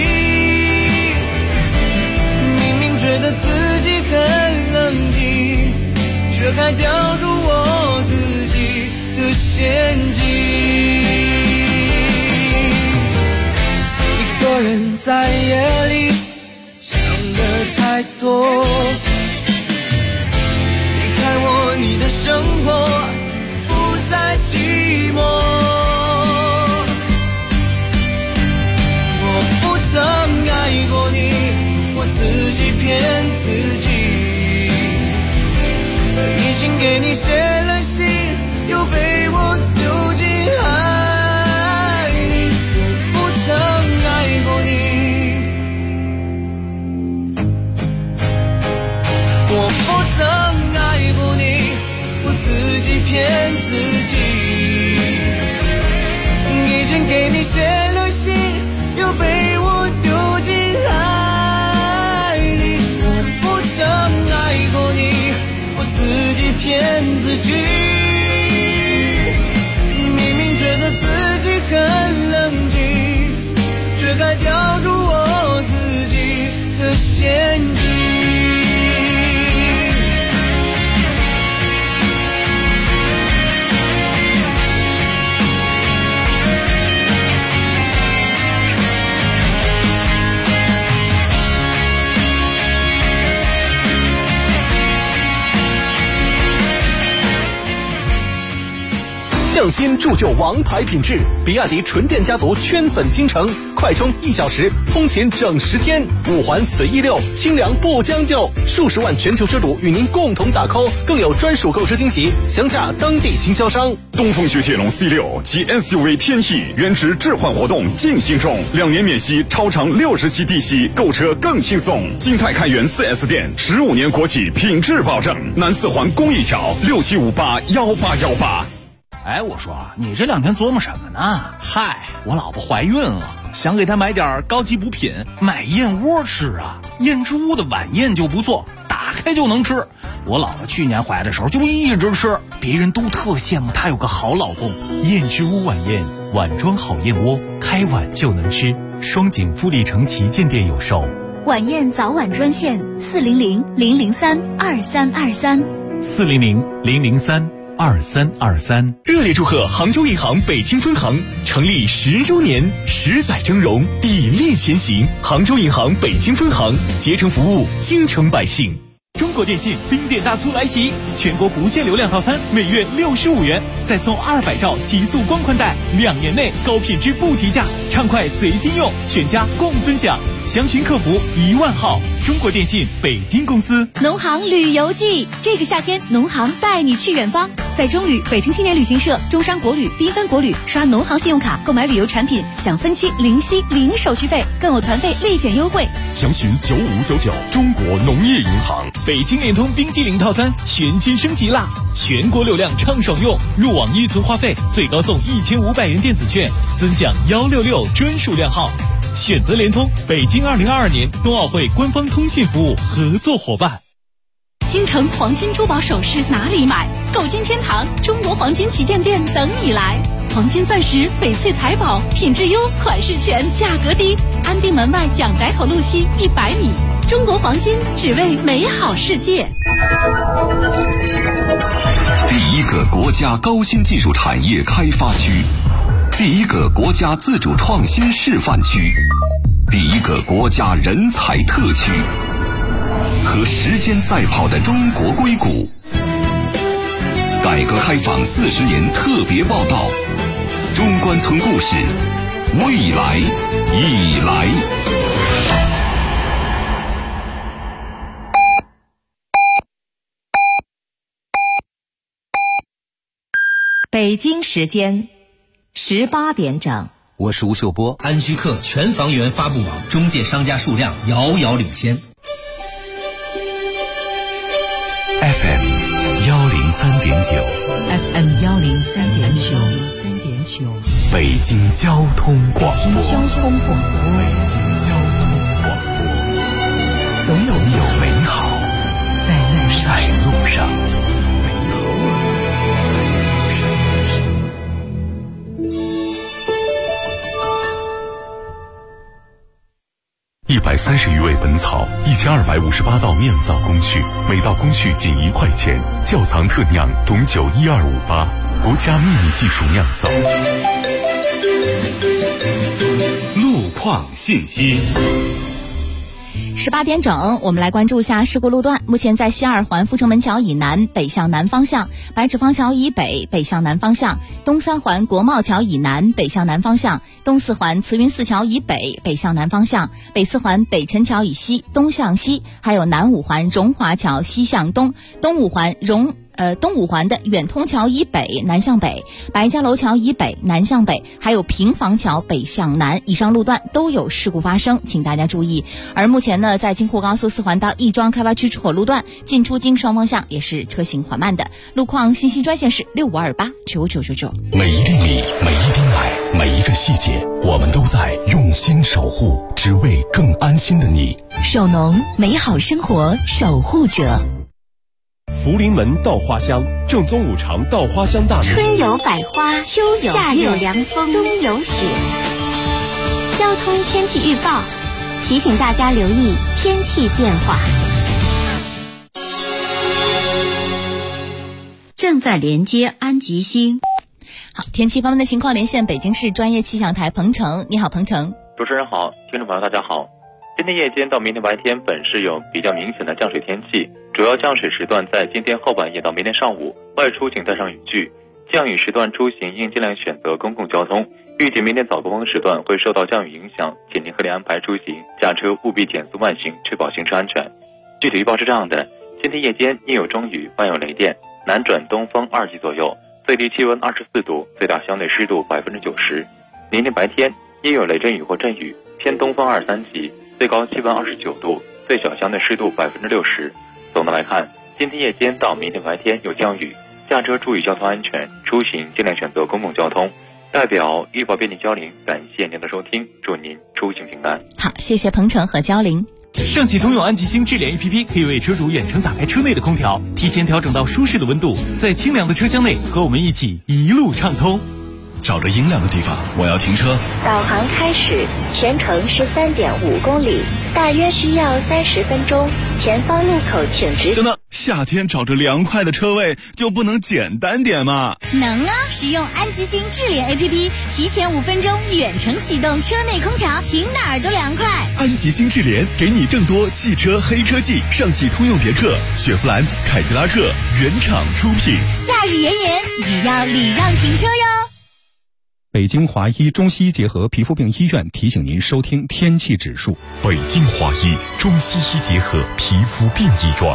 明明觉得自己很冷静，却还掉入我自己的陷阱。一个人在夜里想的太多，我你的生活不再寂寞。我不曾爱过你，我自己骗自己。已经给你写了信，又被我丢进海里。我不曾爱过你，我不曾骗自己。已经给你写了信，又被我丢进海里。我不曾爱过你，我自己骗自己。明明觉得自己很冷静，却还掉入我自己的陷阱。 匠心铸就王牌品质，比亚迪纯电家族圈粉京城，快充1小时，通勤整10天，5环随意溜，清凉不将就，数十万全球车主与您共同打 call， 更有专属购车惊喜，详洽当地经销商。 东风雪铁龙 C6 及 SUV 天翼原值置换活动进行中，2年免息，超长60期低息，购车更轻松。金泰开源 4S 店，15年国企品质保证。南4环公益桥67581818。 哎，我说你这2天琢磨什么呢？嗨，我老婆怀孕了，想给她买点高级补品，买燕窝吃啊。燕之屋的晚宴就不错，打开就能吃。我老婆去年怀的时候就一直吃，别人都特羡慕她有个好老公。 燕之屋晚宴，碗装好燕窝，开碗就能吃。双井富力城旗舰店有售。 晚宴早晚专线 400-003-2323，400-003-2323。 热烈祝贺杭州银行北京分行成立10周年，10载峥嵘，砥砺前行。杭州银行北京分行竭诚服务京城百姓。中国电信冰点大促来袭，全国不限流量套餐每月65元，再送200兆极速光宽带，2年内高品质不提价，畅快随心用，全家共分享。详询客服10000号。中国电信北京公司。 农行旅游季，这个夏天农行带你去远方，在中旅、北京青年旅行社、中山国旅、缤纷国旅刷农行信用卡购买旅游产品，享分期0息0手续费，更有团费立减优惠。 详询9599。中国农业银行。 北京联通冰激凌套餐全新升级啦，全国流量畅爽用，入网1存话费最高送1500元电子券，尊享166专属量号。选择联通，北京2022年冬奥会官方通信服务合作伙伴。 京城黄金珠宝首饰哪里买？购金天堂中国黄金旗舰店等你来。黄金钻石、翡翠财宝，品质优，款式全，价格低。安定门外蒋宅口路西100米。中国黄金，只为美好世界。 第一个国家高新技术产业开发区，第一个国家自主创新示范区， 第一个国家人才特区，和时间赛跑的中国硅谷。改革开放40年特别报道，中关村故事，未来已来。 北京时间18点整。 我是吴秀波。 安居客全房源发布网中介商家数量遥遥领先。 FM 103.9 FM 103.9 北京交通广播。 北京交通广播， 总有美好在路上。130余味本草，1258道酿造工序，每道工序仅1块钱。窖藏特酿董酒12588，国家秘密技术酿造。路况信息。 18点整，我们来关注一下事故路段。目前在西二环阜成门桥以南北向南方向，白纸坊桥以北北向南方向，东3环国贸桥以南北向南方向，东4环慈云寺桥以北北向南方向，北4环北辰桥以西东向西，还有南5环荣华桥西向东，东5环的远通桥以北南向北，白家楼桥以北南向北，还有平房桥北向南，以上路段都有事故发生，请大家注意。而目前呢，在京沪高速4环到亦庄开发区出口路段进出京双方向也是车行缓慢的。路况信息专线是65289999。 每一粒米，每一滴奶，每一个细节，我们都在用心守护，只为更安心的你。 首农，美好生活守护者。 福临门稻花香，正宗五常稻花香大米。 春有百花，秋有夏有凉风，冬有雪。交通天气预报提醒大家留意天气变化。 正在连接安吉星。 好，天气方面的情况，连线北京市专业气象台彭程。你好，彭程。 主持人好，听众朋友大家好。今天夜间到明天白天本市有比较明显的降水天气，主要降水时段在今天后半夜到明天上午，外出请带上雨具。降雨时段出行应尽量选择公共交通。预计明天早高峰时段会受到降雨影响，请您合理安排出行，驾车务必减速慢行，确保行车安全。具体预报是这样的：今天夜间阴有中雨，伴有雷电，南转东风2级左右，最低气温24度，最大相对湿度90%。明天白天阴有雷阵雨或阵雨，偏东风2、3级，最高气温29度，最小相对湿度60%。总的来看，今天夜间到明天白天有降雨，驾车注意交通安全，出行尽量选择公共交通。代表预报便利交零，感谢您的收听，祝您出行平安。 好，谢谢彭程和交零。 上汽通用安吉星智联 APP 可以为车主远程打开车内的空调，提前调整到舒适的温度，在清凉的车厢内和我们一起一路畅通。 找个阴凉的地方，我要停车。 导航开始，全程13.5公里，大约需要30分钟。前方路口请直行。 等等，夏天找着凉快的车位就不能简单点吗？ 能啊！使用安吉星智联 APP， 提前5分钟远程启动车内空调，停哪儿都凉快。 安吉星智联给你更多汽车黑科技，上汽通用别克、雪佛兰、凯迪拉克原厂出品。 夏日炎炎，也要礼让停车哟。 北京华医中西医结合皮肤病医院提醒您收听天气指数。 北京华医中西医结合皮肤病医院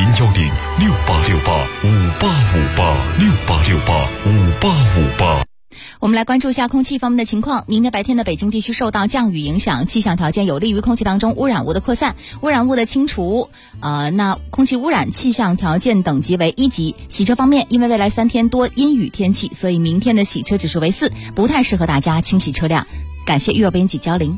，010-6868-5858，6868-5858。 我们来关注一下空气方面的情况。明天白天的北京地区受到降雨影响，气象条件有利于空气当中污染物的扩散、污染物的清除。那空气污染气象条件等级为1级。洗车方面，因为未来3天多阴雨天气，所以明天的洗车指数为4，不太适合大家清洗车辆。感谢预报编辑交零。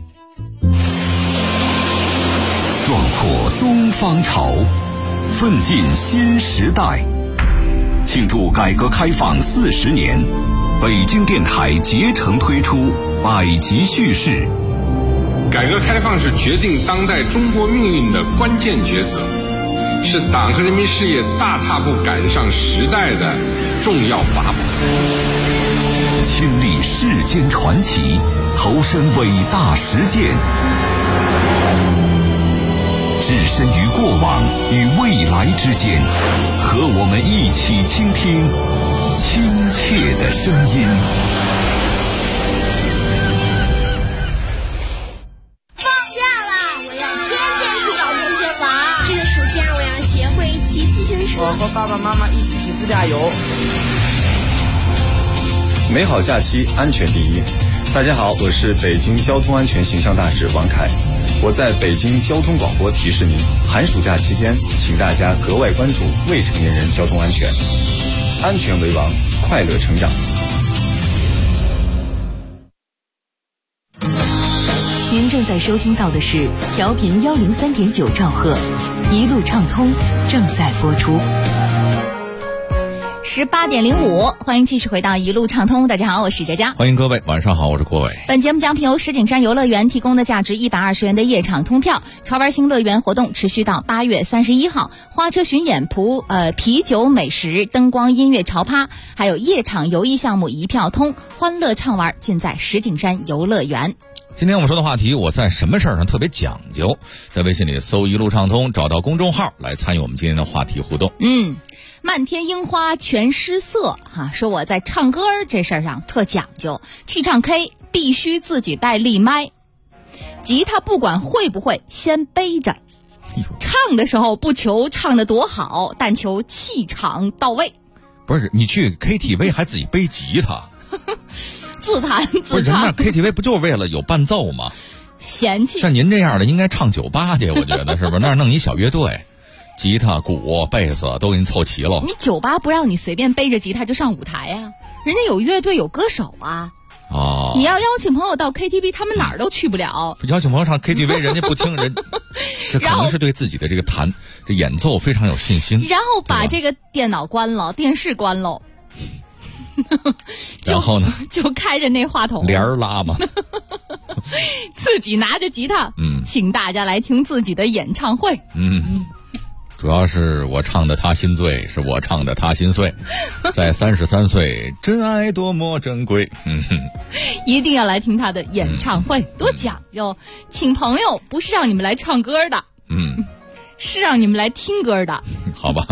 壮阔东方潮，奋进新时代，庆祝改革开放40年。北京电台竭诚推出百集叙事。 改革开放是决定当代中国命运的关键抉择，是党和人民事业大踏步赶上时代的重要法宝。 亲历世间传奇，投身伟大实践， 置身于过往与未来之间，和我们一起倾听亲切的声音。 放假啦！我要天天去找同学玩。这个暑假我要学会骑自行车。 我和爸爸妈妈一起去自驾游。 美好假期，安全第一。大家好，我是北京交通安全形象大使王凯。我在北京交通广播提示您，寒暑假期间，请大家格外关注未成年人交通安全，安全为王，快乐成长。 您正在收听到的是调频103.9兆赫，一路畅通正在播出。 18:05，欢迎继续回到一路畅通。大家好，我是佳佳。 欢迎各位，晚上好，我是郭伟。 本节目奖品由石景山游乐园提供的价值120元的夜场通票，潮玩星乐园活动持续到8月31号，花车巡演、啤酒美食、灯光音乐潮趴，还有夜场游艺项目一票通，欢乐畅玩尽在石景山游乐园。 今天我们说的话题，我在什么事儿上特别讲究？在微信里搜一路畅通，找到公众号来参与我们今天的话题互动。 漫天樱花全失色说我在唱歌这事儿上特讲究，去唱 K 必须自己带立麦，吉他不管会不会先背着，唱的时候不求唱得多好，但求气场到位。 不是，你去 KTV 还自己背吉他自弹自唱。 不是，人那 KTV 不就是为了有伴奏吗？ 嫌弃。 像您这样的应该唱酒吧去，我觉得是不是？那儿弄一小乐队，吉他、鼓、贝斯都给你凑齐了。 你酒吧不让你随便背着吉他就上舞台啊，人家有乐队有歌手啊。你要邀请朋友到 KTV， 他们哪儿都去不了。 邀请朋友上 KTV， 人家不听人，这可能是对自己的这个这演奏非常有信心。 然后把这个电脑关了，电视关了。 然后呢？ 就开着那话筒， 帘儿拉嘛， 自己拿着吉他，请大家来听自己的演唱会。 主要是我唱的他心醉，是我唱的他心碎，在33岁，真爱多么珍贵。 一定要来听他的演唱会，多讲究。请朋友不是让你们来唱歌的，是让你们来听歌的。 好吧。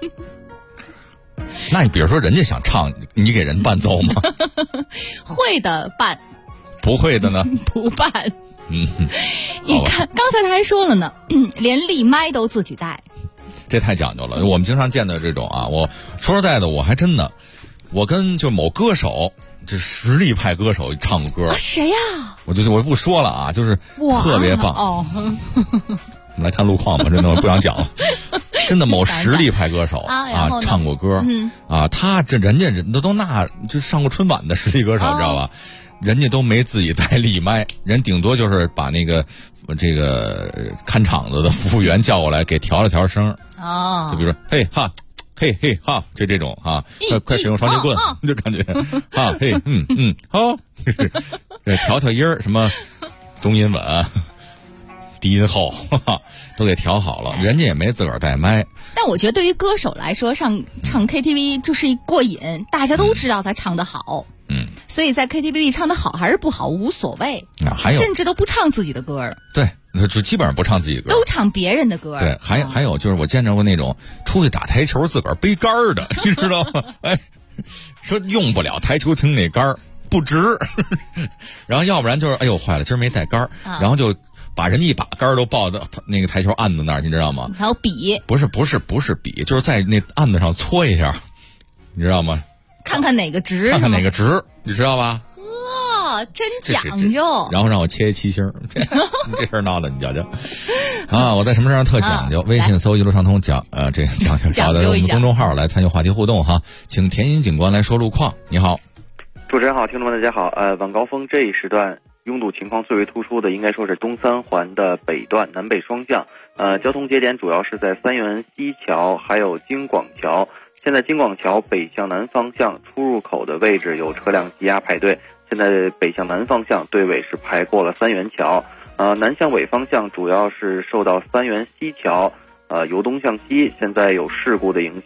那你比如说人家想唱，你给人伴奏吗？ 会的伴， 不会的呢？ 不伴。你看刚才他还说了呢，连立麦都自己带， 这太讲究了。我们经常见的这种我说实在的，我还真的，我跟就某歌手，这实力派歌手唱过歌。 谁呀？ 我不说了啊，就是特别棒。我们来看路况吧，真的我不想讲了。真的某实力派歌手唱过歌他人家都就上过春晚的实力歌手，知道吧？人家都没自己带立麦，人顶多就是把那个这个看场子的服务员叫过来给调了调声就比如说嘿哈嘿嘿哈，这种快使用双截棍，就感觉嘿好，调音儿，什么中音稳低音厚都给调好了，人家也没自个儿带麦。 但我觉得对于歌手来说，唱 KTV 就是过瘾，大家都知道他唱得好，所以在 KTV 里唱得好还是不好无所谓， 还有甚至都不唱自己的歌。 对，就基本上不唱自己歌， 都唱别人的歌。 对，还有就是我见着过那种出去打台球自个儿背杆的，你知道吗？说用不了台球厅那杆不值，然后要不然就是哎呦坏了，今儿没带杆然后就把人家一把杆都抱到那个台球案子那儿，你知道吗？ 还有笔？不是笔，就是在那案子上搓一下，你知道吗？ 看看哪个直， 你知道吧？ 真讲究。 然后让我切七星，这事儿闹的，你瞧瞧我在什么事上特讲究？微信搜一路畅通讲这讲究，找到我们公众号来参与话题互动哈。请田音警官来说路况。你好， 主持人好，听众们大家好。晚高峰这一时段拥堵情况最为突出的应该说是东三环的北段南北双向，交通节点主要是在三元西桥还有京广桥。现在京广桥北向南方向出入口的位置有车辆积压排队，现在北向南方向队尾是排过了三元桥，南向北方向主要是受到三元西桥由东向西现在有事故的影响，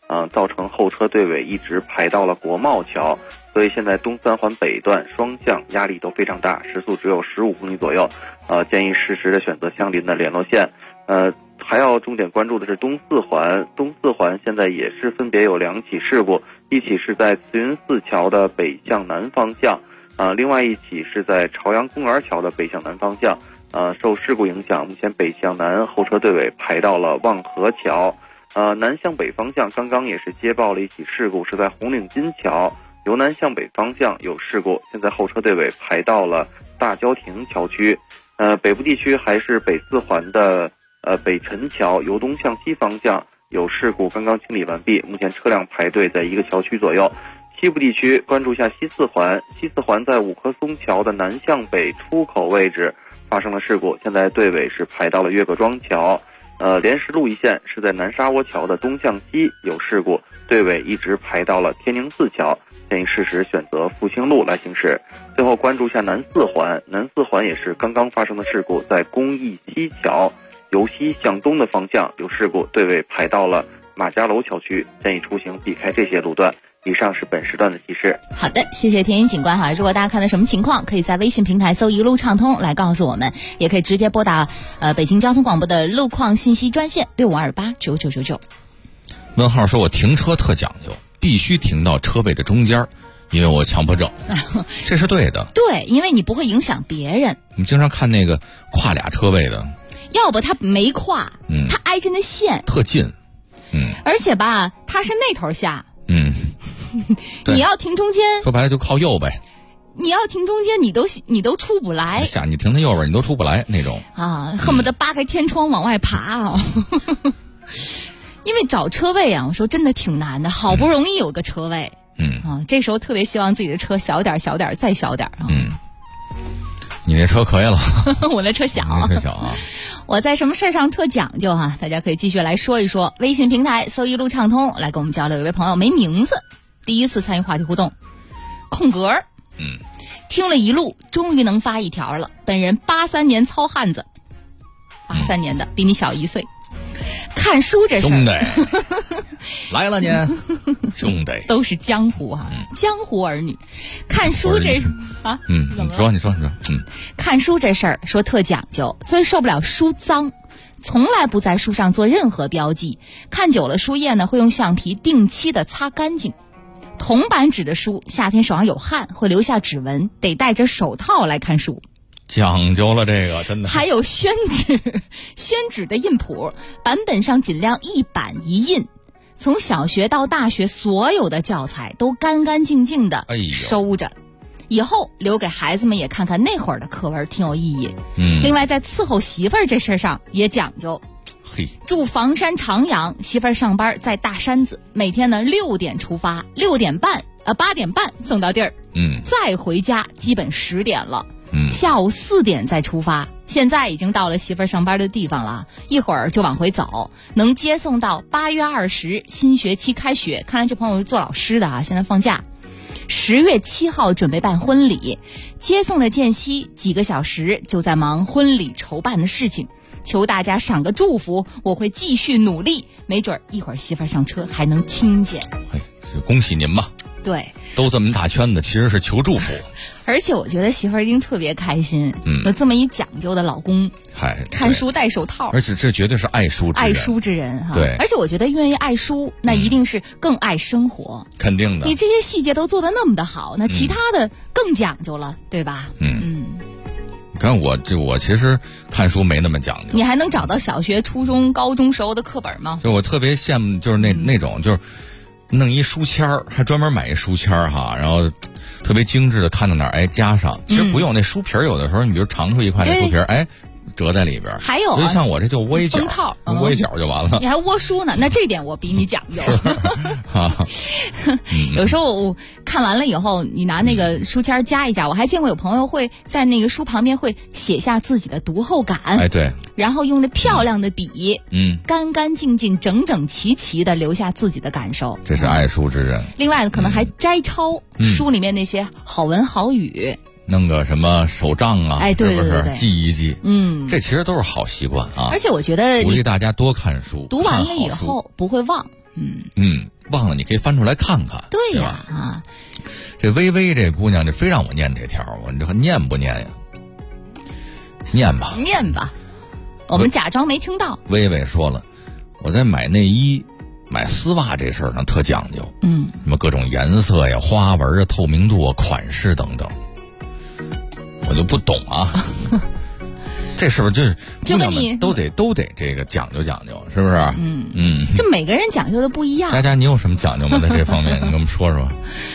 造成后车队尾一直排到了国贸桥，所以现在东三环北段双向压力都非常大，时速只有15公里左右，建议适时的选择相邻的联络线。还要重点关注的是东四环现在也是分别有2起事故，一起是在慈云寺桥的北向南方向，另外一起是在朝阳公园桥的北向南方向。受事故影响，目前北向南后车队尾排到了望河桥。南向北方向刚刚也是接报了一起事故，是在红领巾桥由南向北方向有事故，现在后车队尾排到了大郊亭桥区。北部地区还是北四环的北辰桥由东向西方向有事故，刚刚清理完毕，目前车辆排队在1个桥区左右。西部地区关注一下西四环在五棵松桥的南向北出口位置发生了事故，现在队尾是排到了岳各庄桥。莲石路一线是在南沙窝桥的东向西有事故，队尾一直排到了天宁寺桥，建议适时选择复兴路来行驶。最后关注一下南四环也是刚刚发生的事故，在公益西桥由西向东的方向有事故，队尾排到了马家楼桥区，建议出行避开这些路段。以上是本时段的提示。 好的，谢谢田云警官哈。如果大家看到什么情况，可以在微信平台搜一路畅通来告诉我们，也可以直接拨打北京交通广播的路况信息专线65289999。 问号说，我停车特讲究，必须停到车位的中间，因为我强迫症。这是对的。 对，因为你不会影响别人。 我们经常看那个跨俩车位的， 要不他没跨，他挨着那线特近， 而且吧，他是那头下，你要停中间， 说白了就靠右呗。 你要停中间，你都出不来。 下你停他右边，你都出不来那种啊，恨不得扒开天窗往外爬啊。因为找车位啊，我说真的挺难的，好不容易有个车位，这时候特别希望自己的车小点再小点啊。 你那车可以了， 我那车小，我在什么事上特讲究哈？大家可以继续来说一说。微信平台搜一路畅通来跟我们交流。有位朋友没名字，第一次参与话题互动，空格。听了一路，终于能发一条了。本人83年糙汉子，83年的，比你小1岁。看书这事兄弟来了您兄弟都是江湖哈，江湖儿女。看书这啊， 你说看书这事儿说特讲究，最受不了书脏，从来不在书上做任何标记，看久了书页呢会用橡皮定期的擦干净。铜版纸的书夏天手上有汗会留下指纹，得戴着手套来看书， 讲究了这个真的。 还有宣纸的印谱，版本上尽量一版一印，从小学到大学所有的教材都干干净净的收着，以后留给孩子们也看看那会儿的课文，挺有意义。另外在伺候媳妇儿这事上也讲究，住房山长阳，媳妇儿上班在大山子，每天呢6点出发，8点半送到地儿，再回家基本10点了，下午4点再出发。现在已经到了媳妇儿上班的地方了，一会儿就往回走，能接送到8月20新学期开学。看来这朋友是做老师的啊，现在放假。10月7号准备办婚礼，接送了间隙几个小时就在忙婚礼筹办的事情，求大家赏个祝福，我会继续努力，没准一会儿媳妇儿上车还能听见。 恭喜您吧。 对， 都这么大圈子，其实是求祝福。 而且我觉得媳妇儿一定特别开心，有这么一讲究的老公，看书戴手套， 而且这绝对是爱书之人哈。 对， 而且我觉得愿意爱书，那一定是更爱生活， 肯定的。 你这些细节都做得那么的好，那其他的更讲究了，对吧？ 你看我其实看书没那么讲究。 你还能找到小学、初中、高中时候的课本吗？ 就我特别羡慕，就是那种就是弄一书签儿，还专门买一书签儿哈，然后特别精致的看到哪儿加上。其实不用那书皮儿，有的时候你比如长出一块那书皮儿，折在里边。 还有就像我这就窝一角，窝一角就完了。 你还窝书呢？那这点我比你讲究。有时候我看完了以后，你拿那个书签夹一夹。我还见过有朋友会在那个书旁边会写下自己的读后感。 对。 然后用那漂亮的笔，干干净净、整整齐齐的留下自己的感受。 这是爱书之人。 另外可能还摘抄书里面那些好文好语。 弄个什么手账啊， 对， 是不是记一记？这其实都是好习惯啊。 而且我觉得鼓励大家多看书， 读完了以后不会忘。 忘了你可以翻出来看看。 对呀啊， 这微微这姑娘这非让我念这条，我这还念不念呀？念吧， 念吧，我们假装没听到。 微微说了，我在买内衣、买丝袜这事儿上特讲究，什么各种颜色呀、花纹啊、透明度啊、款式等等，我就不懂啊。这是不是就是姑娘们都得这个讲究讲究，是不是？ 就每个人讲究的不一样。 佳佳，你有什么讲究吗？在这方面，你跟我们说说。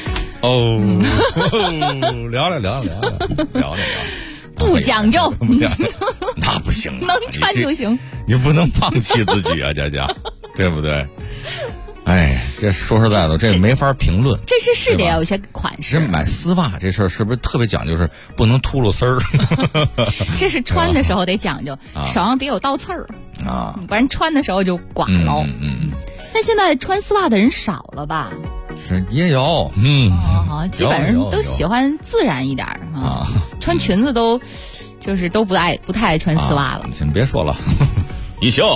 聊聊。 不讲究， 那不行， 能穿就行。 你不能放弃自己啊，佳佳，对不对？哎，这说实在的，这没法评论。 这是得要有些款式。 买丝袜这事儿是不是特别讲究？是不能秃噜丝儿。 这是穿的时候得讲究，手上别有倒刺儿啊，不然穿的时候就刮了。但现在穿丝袜的人少了吧？ 是也有， 基本上都喜欢自然一点啊。穿裙子都不太爱穿丝袜了。 先别说了，一休。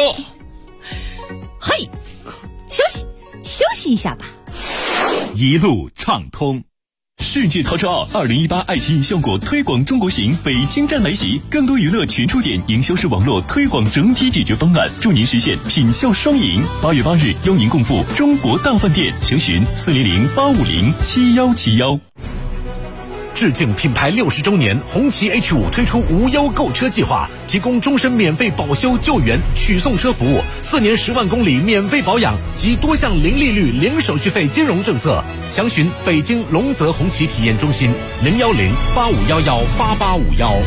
嘿。休息一下吧。 一路畅通，世界陶车奥2018爱奇艺效果推广中国行北京站来袭，更多娱乐全触点营销式网络推广整体解决方案，助您实现品效双赢。8月8日，邀您共赴中国大饭店，详询400-850-7171。 致敬品牌60周年，红旗 H5 推出无忧购车计划，提供终身免费保修救援取送车服务，4年10万公里免费保养及多项零利率零手续费金融政策。详询北京龙泽红旗体验中心010-8511-8851。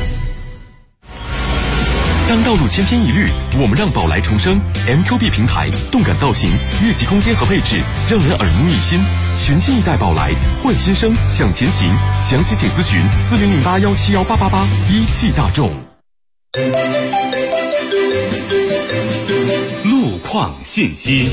当道路千篇一律，我们让宝来重生。MQB 平台，动感造型，越级空间和配置让人耳目一新。全新一代宝来，换新生向前行。详细请咨询4008171888。一汽大众。路况信息。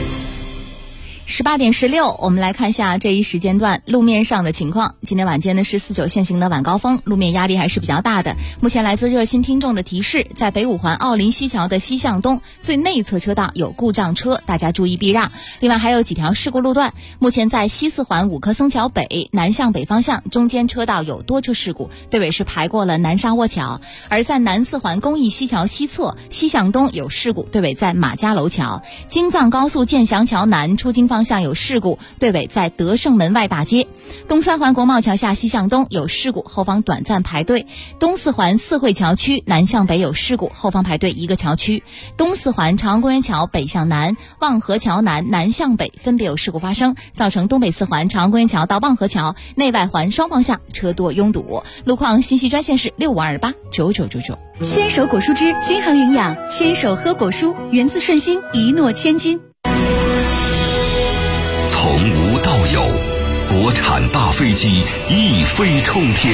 18点16，我们来看一下这一时间段路面上的情况。今天晚间呢是49限行的晚高峰，路面压力还是比较大的。目前来自热心听众的提示，在北五环奥林西桥的西向东最内侧车道有故障车，大家注意避让。另外还有几条事故路段，目前在西四环五棵松桥北南向北方向中间车道有多车事故，队尾是排过了南沙窝桥；而在南四环公益西桥西侧西向东有事故，队尾在马家楼桥。京藏高速建祥桥南出京方向有事故，队尾在德胜门外大街。东三环国贸桥下西向东有事故，后方短暂排队。东四环四惠桥区南向北有事故，后方排队一个桥区。东四环朝阳公园桥北向南、望河桥南南向北分别有事故发生，造成东北四环朝阳公园桥到望河桥内外环双方向车多拥堵。路况信息专线是65289999。 牵手果蔬汁均衡营养，牵手喝果蔬，源自顺心，一诺千金。 从无到有，国产大飞机一飞冲天；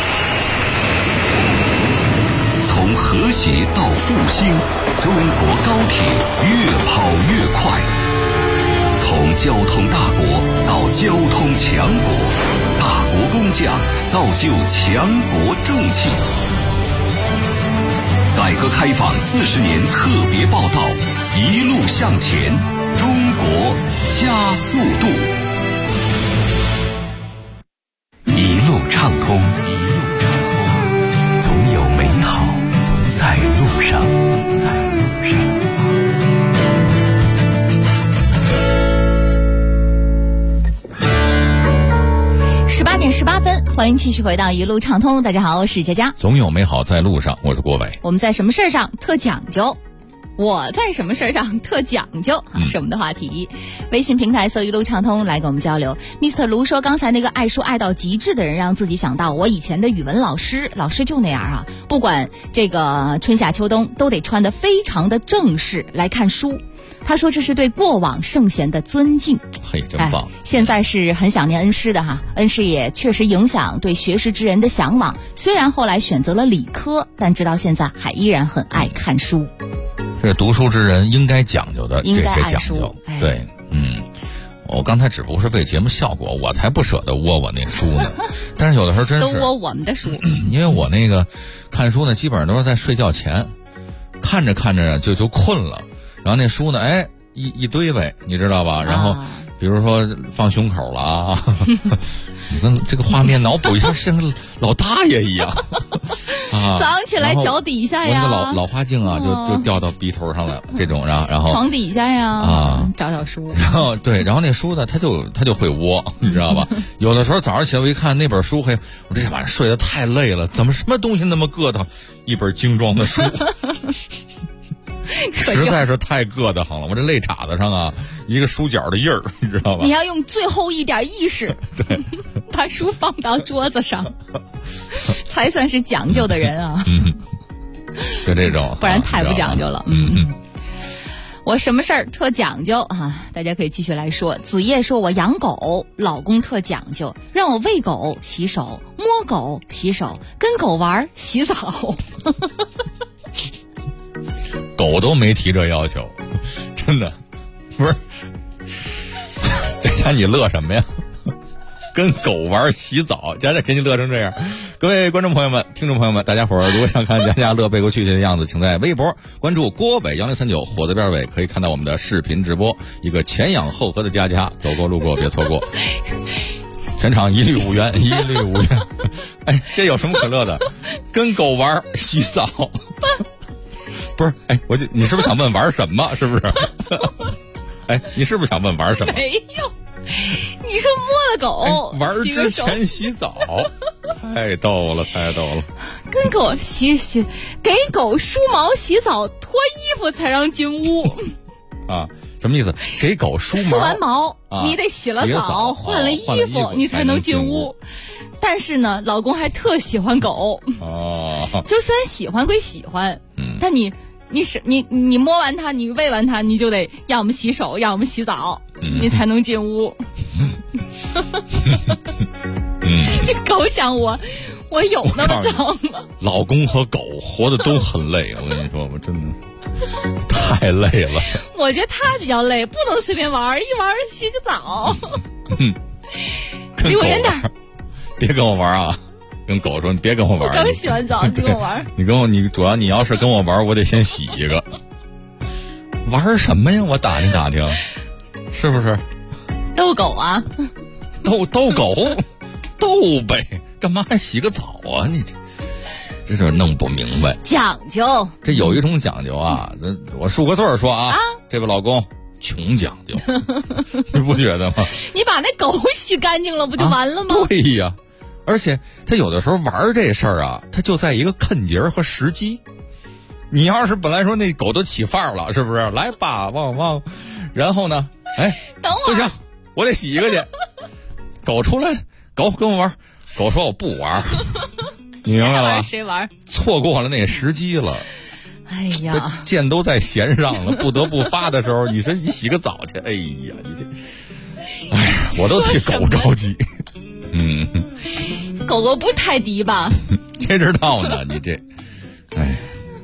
从和谐到复兴，中国高铁越跑越快；从交通大国到交通强国，大国工匠造就强国重器。改革开放40年特别报道，一路向前，中国加速度， 一路畅通，总有美好在路上。 18点18分，欢迎继续回到一路畅通。大家好，我是佳佳。 总有美好在路上，我是郭伟。 我们在什么事上特讲究？我在什么事上特讲究是我们的话题。微信平台搜一路畅通来跟我们交流。Mr. 卢说，刚才那个爱书爱到极致的人让自己想到我以前的语文老师就那样啊，不管这个春夏秋冬都得穿得非常的正式来看书。他说这是对过往圣贤的尊敬。 嘿，真棒！ 现在是很想念恩师的哈，恩师也确实影响对学识之人的向往。虽然后来选择了理科，但直到现在还依然很爱看书。 这读书之人应该讲究的这些讲究，对，我刚才只不过是为节目效果，我才不舍得窝我那书呢。但是有的时候真是都窝我们的书， 因为我那个看书呢，基本上都是在睡觉前，看着看着就困了。然后那书呢， 一堆呗，你知道吧？然后比如说放胸口了啊，你看这个画面脑补一下，像个老大爷一样啊。 早上起来脚底下呀， 那个老花镜啊，就掉到鼻头上来了，这种，然后床底下呀啊， 找小书， 然后对，然后那书呢，他就会窝，你知道吧？有的时候早上起来我一看那本书，嘿，我这晚上睡得太累了，怎么什么东西那么硌得，一本精装的书。实在是太硌得慌了，我这肋叉子上啊，一个书角的印儿，你知道吧？ 你要用最后一点意识， 对， 把书放到桌子上，才算是讲究的人啊。 就这种， 不然太不讲究了。我什么事儿特讲究啊？大家可以继续来说。子夜说，我养狗，老公特讲究，让我喂狗、洗手、摸狗、洗手，跟狗玩、洗澡。 狗都没提这要求，真的不是。佳佳，你乐什么呀？跟狗玩洗澡，佳佳给你乐成这样。各位观众朋友们、听众朋友们，大家伙儿如果想看佳佳乐背过去的样子，请在微博关注郭伟1039，火字边伟，可以看到我们的视频直播。一个前仰后合的佳佳，走过路过别错过。全场一律5元，一律5元。哎，这有什么可乐的？跟狗玩洗澡。不是，哎，你是不是想问玩什么？是不是？哎，你是不是想问玩什么？ 没有，你说摸了狗， 玩之前洗澡，太逗了，太逗了。 跟狗洗，给狗梳毛、洗澡、脱衣服才让进屋。 啊，什么意思？给狗梳完毛，你得洗了澡，换了衣服，你才能进屋。但是呢，老公还特喜欢狗。哦，就虽然喜欢归喜欢，但你摸完它，你喂完它，你就得要么洗手，要么洗澡，你才能进屋。这狗想我有那么脏吗？ 老公和狗活得都很累，我跟你说，我真的太累了。 我觉得他比较累，不能随便玩，一玩洗个澡。离我远点。 别跟我玩啊！跟狗说你别跟我玩。 我刚洗完澡，你跟我玩。 你主要你要是跟我玩，我得先洗一个。玩什么呀？我打听打听，是不是？ 逗狗啊？ 逗狗，逗呗，干嘛还洗个澡啊？你这是弄不明白。 讲究， 这有一种讲究啊！我数个字说啊，这位老公。穷讲究，你不觉得吗？ 你把那狗洗干净了，不就完了吗？ 对呀，而且他有的时候玩这事儿啊，他就在一个看节和时机。你要是本来说那狗都起范儿了，是不是？来吧，汪，然后呢？哎， 等会儿不行，我得洗一个去。狗出来，狗跟我玩，狗说我不玩，你明白吧？ 谁玩？ 错过了那时机了。 哎呀， 剑都在弦上了，不得不发的时候，你说你洗个澡去，哎呀，你这，哎呀，我都替狗着急。 狗不太低吧？ 谁知道呢？你这，哎，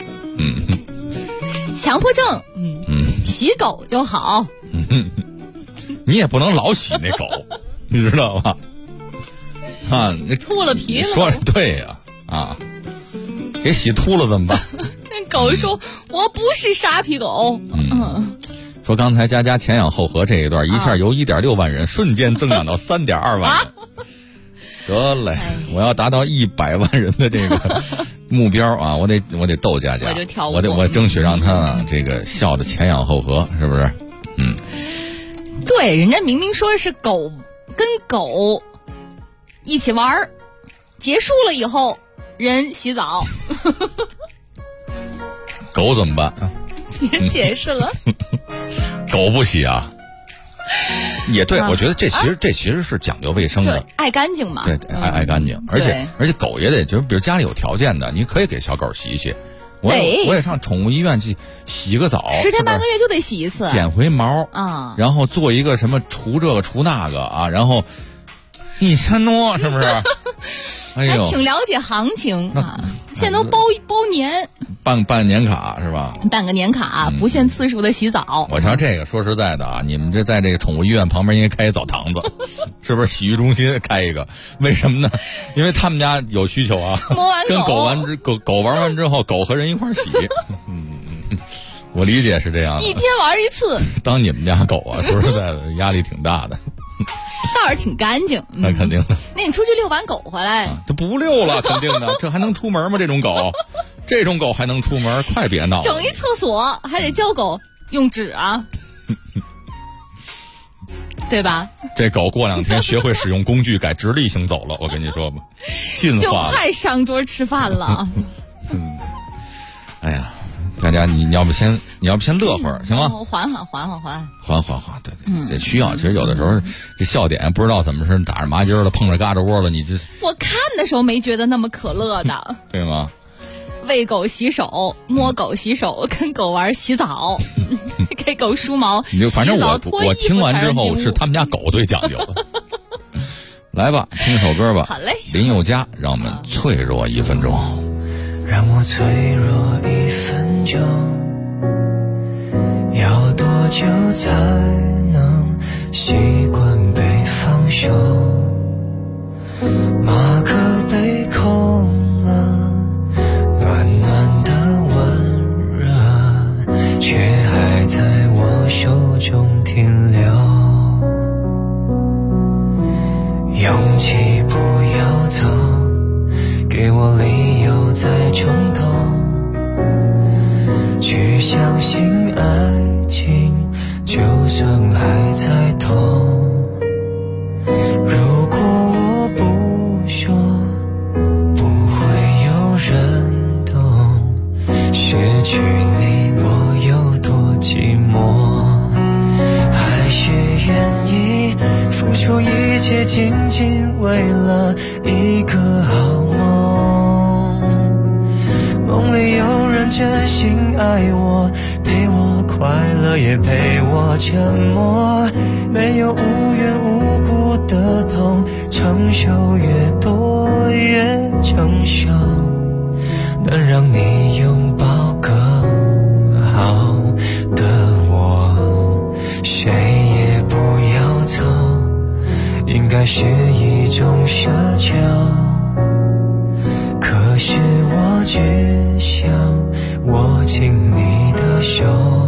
强迫症，洗狗就好。 你也不能老洗那狗，你知道吧？啊，那秃了皮了。 说对呀，给洗秃了怎么办？ 狗说我不是沙皮狗。 说刚才佳佳前仰后合这一段，一下由1.6万人瞬间增长到3.2万人。得嘞，我要达到100万人的这个目标啊！我得逗佳佳，我争取让他这个笑的前仰后合，是不是？ 对，人家明明说是狗跟狗一起玩，结束了以后人洗澡。 狗怎么办？ 别解释了。 狗不洗啊？也对，我觉得这其实是讲究卫生的， 爱干净嘛。 对，爱干净，而且狗也得就是，比如家里有条件的，你可以给小狗洗洗。我也上宠物医院去洗个澡 ，10天半个月就得洗一次， 剪回毛啊， 然后做一个什么除这个除那个啊，然后1000多，是不是？哎呦， 还挺了解行情啊！现在都包年， 办年卡是吧？ 办个年卡，不限次数的洗澡。 我瞧这个，说实在的啊，你们这在这个宠物医院旁边应该开一澡堂子，是不是？洗浴中心开一个，为什么呢？因为他们家有需求啊。 摸完跟狗玩完之后，狗和人一块儿洗。 我理解是这样的， 一天玩一次。 当你们家狗啊，说实在的，压力挺大的。 倒是挺干净， 那肯定的。 那你出去遛完狗回来， 这不遛了，肯定的。这还能出门吗？这种狗还能出门？快别闹了！ 整一厕所还得教狗用纸啊，对吧？ 这狗过2天学会使用工具，改直立行走了。我跟你说吧，进化了， 就快上桌吃饭了。 哎呀。大家，你要不先乐会儿，行吗？ 缓， 对，这需要。其实有的时候这笑点不知道怎么是打着麻筋了，碰着嘎吱窝了，你这我看的时候没觉得那么可乐的， 对吗？ 喂狗洗手，摸狗洗手，跟狗玩洗澡，给狗梳毛。 你就反正我听完之后是他们家狗最讲究的。来吧，听首歌吧。 好嘞， 林宥嘉，让我们脆弱1分钟。 让我脆弱1分钟，要多久才能习惯被放手？马克杯空了，暖暖的温热，却还在我手中停留。勇气不要走，给我理由再冲动，去相信爱情，就算还在痛。如果我不说，不会有人懂，失去你我有多寂寞。还是愿意付出一切，仅仅为了一个好梦。梦里有人真心爱我，陪我快乐也陪我沉默，没有无缘无故的痛，承受越多越成熟，能让你拥抱更好的我，谁也不要走，应该是一种奢求。可是我只想握紧你的手，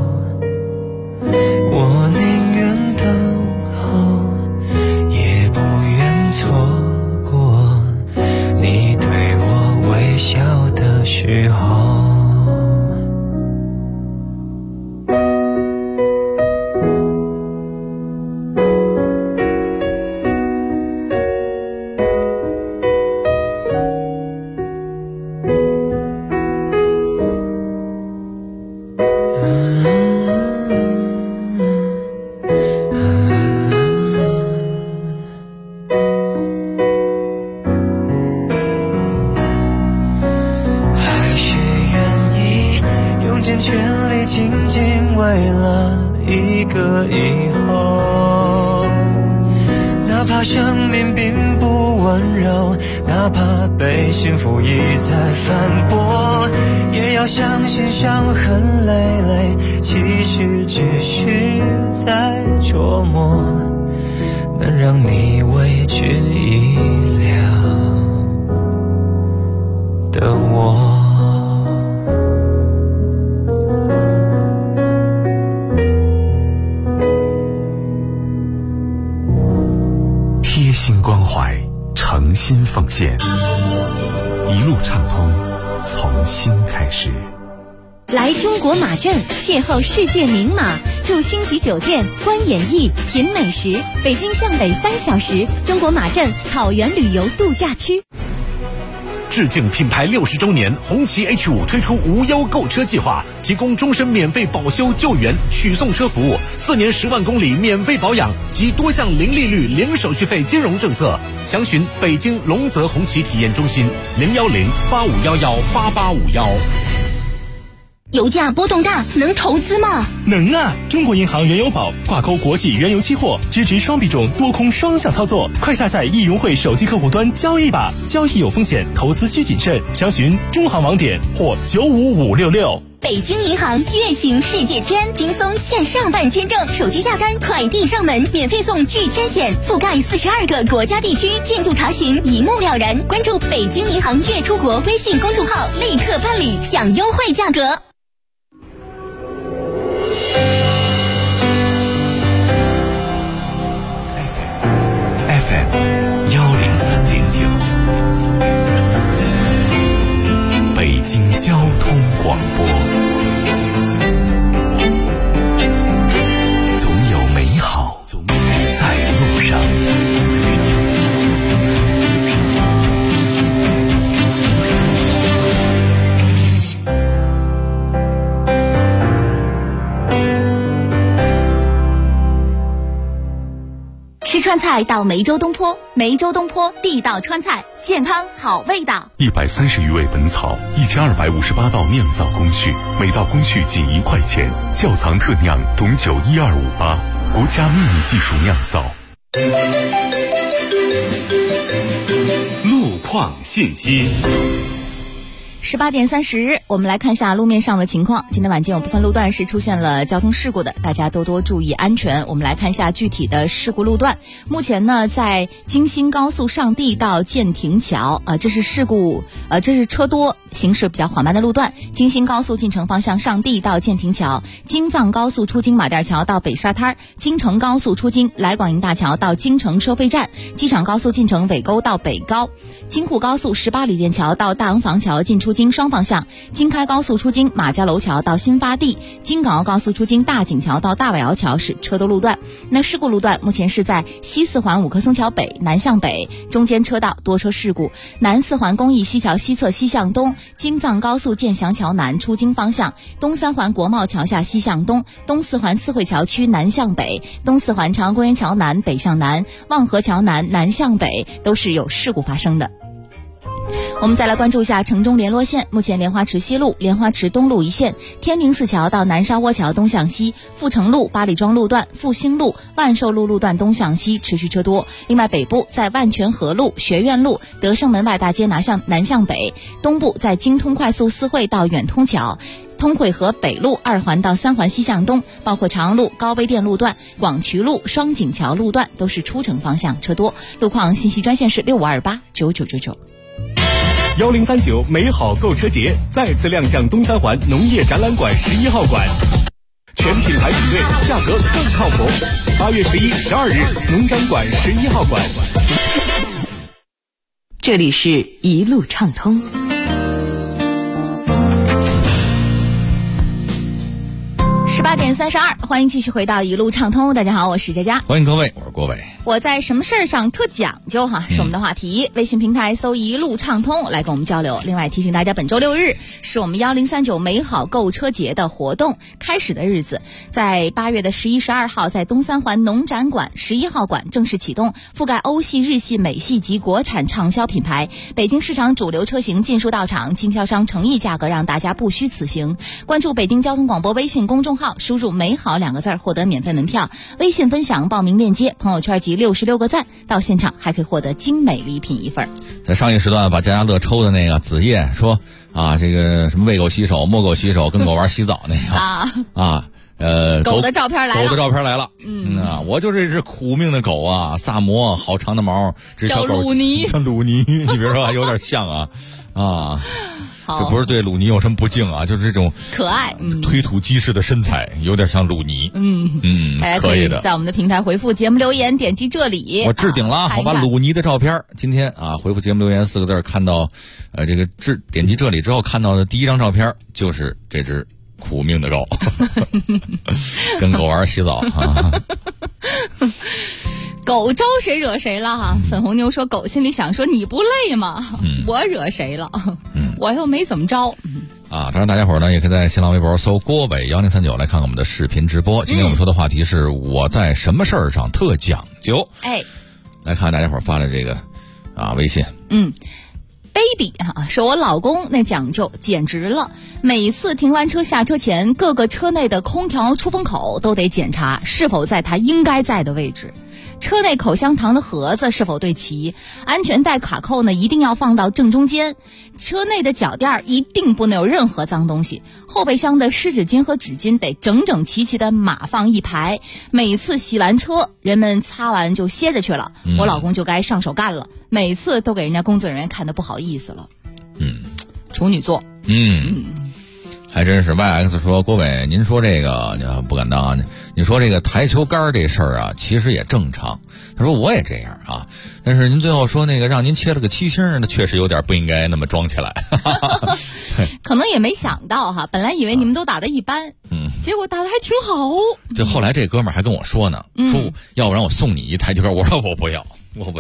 我宁愿等候，也不愿错过你对我微笑的时候。幸福一再反驳，也要相信伤痕累累，其实只是在琢磨，能让你为之一亮的我。 贴心关怀，诚心奉献，一路畅通，从新开始。 来中国马镇邂逅世界名马，住星级酒店，观演艺，品美食。北京向北3小时，中国马镇草原旅游度假区。 致敬品牌60周年，红旗 H5 推出无忧购车计划，提供终身免费保修救援、取送车服务，4年10万公里免费保养及多项零利率、零手续费金融政策。详询北京龙泽红旗体验中心010-8511-8851。 油价波动大，能投资吗？ 能啊！中国银行原油宝挂钩国际原油期货，支持双币种多空双向操作。快下载易融汇手机客户端交易吧，交易有风险，投资需谨慎。详询中行网点或95566。 北京银行月行世界签，轻松线上办签证，手机下单，快递上门，免费送拒签险，覆盖42个国家地区，进度查询一目了然。关注北京银行月出国微信公众号，立刻办理，享优惠价格。 交通广播，总有美好在路上。 吃川菜到梅州东坡，梅州东坡地道川菜，健康好味道。 130余味本草，1258道酿造工序，每道工序仅1块钱。窖藏特酿董酒12588，国家秘密技术酿造。路况信息。 18点30，我们来看一下路面上的情况。今天晚间有部分路段是出现了交通事故的，大家多多注意安全。我们来看一下具体的事故路段。目前呢，在京新高速上地到建亭桥，这是事故，这是车多行驶比较缓慢的路段。京新高速进城方向上地到建亭桥，京藏高速出京马甸桥到北沙滩，京承高速出京来广营大桥到京承收费站，机场高速进城尾沟到北高，京沪高速18里店桥到大昂房桥进出京双方向，京开高速出京马家楼桥到新发地，京港澳高速出京大井桥到大尾窑桥是车多路段。那事故路段目前是在西四环五棵松桥北南向北中间车道多车事故，南四环公益西桥西侧西向东，京藏高速建祥桥南出京方向，东三环国贸桥下西向东，东四环四惠桥区南向北，东四环长安公园桥南北向南，望河桥南南向北都是有事故发生的。我们再来关注一下城中联络线，目前莲花池西路、莲花池东路一线，天明寺桥到南沙窝桥东向西，富城路、八里庄路段、复兴路、万寿路路段东向西持续车多。另外北部在万泉河路、学院路、德胜门外大街南向北，东部在京通快速四惠到远通桥，通惠河北路2环到3环西向东，包括长安路、高碑店路段、广渠路、双井桥路段都是出城方向车多。路况信息专线是65289999。 1039美好购车节再次亮相东三环农业展览馆11号馆，全品牌比对，价格更靠谱。8月11、12日，农展馆11号馆。 这里是一路畅通。 18点32，欢迎继续回到一路畅通。大家好，我是佳佳， 欢迎各位，我是郭伟。 我在什么事儿上特讲究哈，是我们的话题。微信平台搜一路畅通来跟我们交流。另外提醒大家，本周6日是我们1039美好购车节的活动开始的日子，在8月的11、12号，在东三环农展馆11号馆正式启动，覆盖欧系、日系、美系及国产畅销品牌，北京市场主流车型尽数到场，经销商诚意价格让大家不虚此行。关注北京交通广播微信公众号，输入美好2个字获得免费门票，微信分享报名链接，朋友圈及66个赞，到现场还可以获得精美礼品1份。 在上一时段把佳佳乐抽的那个子夜说啊，这个什么喂狗洗手、摸狗洗手、跟狗玩洗澡那个狗的照片来了， 狗的照片来了。我就是这只苦命的狗啊，萨摩，好长的毛， 叫鲁尼， 叫鲁尼，你比如说还有点像啊。这不是对鲁尼有什么不敬啊，就是这种可爱、 推土机式的身材，有点像鲁尼。 大家可以在我们的平台回复节目留言，点击这里。 我置顶了，我把鲁尼的照片今天回复节目留言4个字，看到这个点击这里之后看到的第一张照片就是这只苦命的狗，跟狗玩洗澡啊。 狗招谁惹谁了哈？粉红妞说狗心里想说你不累吗？我惹谁了？我又没怎么着。 当然大家伙呢也可以在新浪微博搜郭伟1039来看我们的视频直播。今天我们说的话题是我在什么事儿上特讲究。来看大家伙发的这个微信。 baby 说我老公那讲究简直了，每次停完车下车前，各个车内的空调出风口都得检查是否在他应该在的位置，车内口香糖的盒子是否对齐，安全带卡扣呢一定要放到正中间，车内的脚垫一定不能有任何脏东西，后备箱的湿纸巾和纸巾得整整齐齐的码放一排，每次洗完车人们擦完就歇着去了，我老公就该上手干了，每次都给人家工作人员看得不好意思了。处女座。 还真是。 YX 说郭伟您说这个不敢当啊，你说这个台球杆这事儿啊其实也正常， 他说我也这样啊，但是您最后说那个让您切了个7星，那确实有点不应该那么装起来。 可能也没想到哈，本来以为你们都打得一般，结果打得还挺好。 就后来这哥们儿还跟我说呢，说要不然我送你一台球，我说我不要，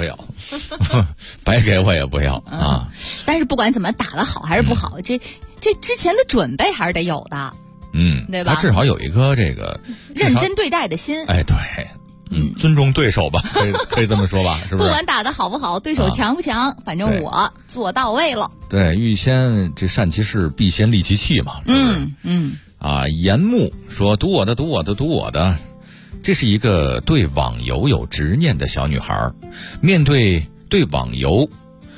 白给我也不要啊。 但是不管怎么打得好还是不好，这之前的准备还是得有的，对吧？ 他至少有一颗这个认真对待的心。 哎，对。尊重对手吧，可以这么说吧，是不是？ 不管打得好不好，对手强不强，反正我做到位了。 对，欲先这善其事，必先利其器嘛。严木说：“读我的。”这是一个对网游有执念的小女孩，面对网游，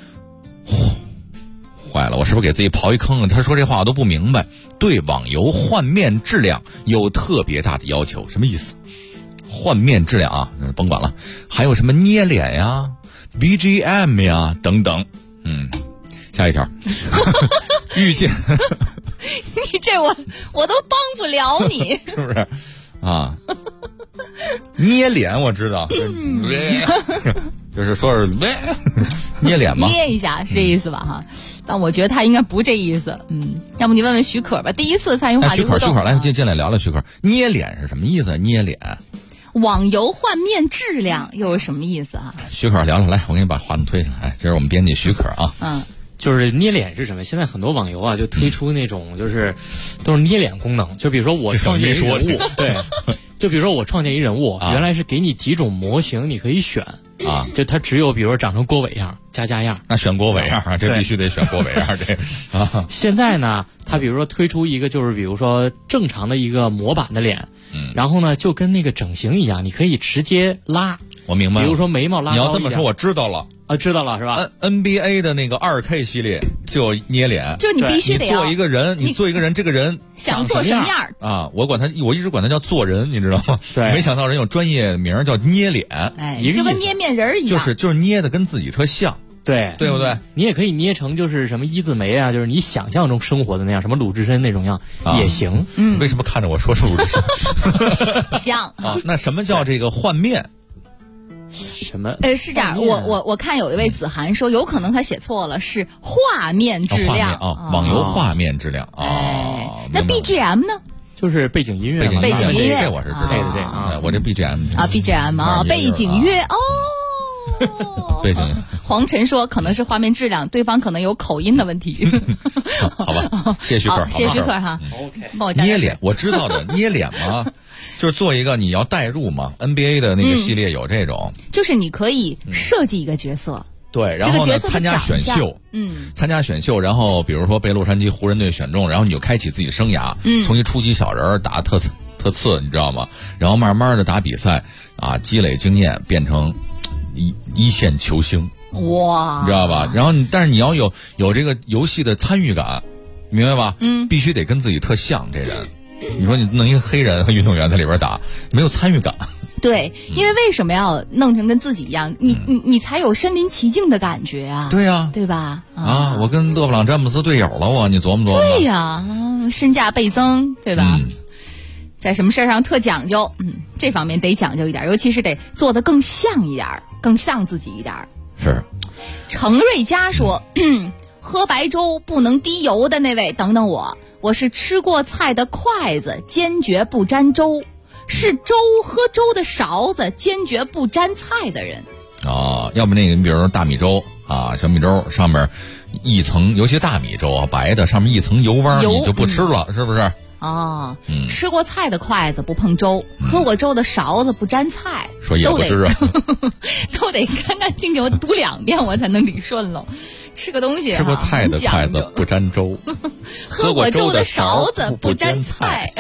坏了，我是不是给自己刨一坑？她说这话我都不明白。对网游幻面质量有特别大的要求，什么意思？幻面质量啊，甭管了，还有什么捏脸呀、BGM 呀等等。下一条，遇见， 你这我都帮不了你， 是不是啊？捏脸我知道，就是说是捏脸吗？ 捏一下是这意思吧？哈，但我觉得他应该不这意思。要不你问问许可吧，第一次参与话题互动。 许可来进来聊聊。许可，捏脸是什么意思？捏脸。 网游幻面质量又是什么意思啊？ 许可聊聊，来，我给你把话筒推下来。这是我们编辑许可啊。 就是捏脸是什么？现在很多网游啊，就推出那种就是都是捏脸功能。就比如说我创建一人物，对，就比如说我创建一人物，原来是给你几种模型，你可以选啊。就它只有比如说长成郭伟样、佳样， 那选郭伟样啊，这必须得选郭伟样。这啊， 现在呢，它比如说推出一个就是比如说正常的一个模板的脸。然后呢，就跟那个整形一样，你可以直接拉。 我明白了。 比如说眉毛拉高一点。 你要这么说，我知道了啊，知道了是吧 ？NBA 的那个2K 系列就捏脸， 就你必须得做一个人，你做一个人，这个人想做什么样啊？我一直管他叫做人，你知道吗？ 对， 没想到人有专业名叫捏脸， 就跟捏面人一样， 就是捏的跟自己特像。 对不对？ 你也可以捏成就是什么一字眉啊，就是你想象中生活的那样，什么鲁智深那种样也行。 为什么看着我说是鲁智深？ 像啊，那什么叫这个幻面？ 什么？ 是这样，我看有一位子涵说，有可能他写错了，是画面质量网游画面质量那 BGM 呢？ 就是背景音乐嘛。 背景音乐这我是知道的。 对， 我这 BGM 啊 BGM 啊，背景乐背景。 黄晨说可能是画面质量，对方可能有口音的问题。 好吧，谢谢许可， 谢谢许可哈。 OK， 捏脸我知道的，捏脸嘛，就是做一个你要代入嘛。NBA 的那个系列有这种， 就是你可以设计一个角色， 对，然后呢参加选秀，参加选秀，然后比如说被洛杉矶湖人队选中，然后你就开启自己生涯，从一初级小人打特次，你知道吗？然后慢慢的打比赛啊，积累经验，变成一线球星。 哇， 你知道吧？然后但是你要有这个游戏的参与感，明白吧？必须得跟自己特像这人。你说你弄一个黑人和运动员在里边打，没有参与感。 对，因为为什么要弄成跟自己一样？你才有身临其境的感觉啊！ 对呀， 对吧？ 啊，我跟勒布朗詹姆斯队友了，你琢磨琢磨。 对呀，身价倍增，对吧？在什么事儿上特讲究？这方面得讲究一点，尤其是得做得更像一点，更像自己一点。 是， 程瑞佳说，喝白粥不能滴油的那位，等等我是吃过菜的筷子，坚决不沾粥；是粥喝粥的勺子，坚决不沾菜的人。 要不那个你比如说大米粥啊，小米粥上面一层，尤其大米粥啊，白的上面一层油汪，你就不吃了，是不是？ 吃过菜的筷子不碰粥，喝过粥的勺子不沾菜， 说也不知啊， 都得干干净净，我读2遍我才能理顺了。吃个东西， 吃过菜的筷子不沾粥， 喝过粥的勺子不沾菜，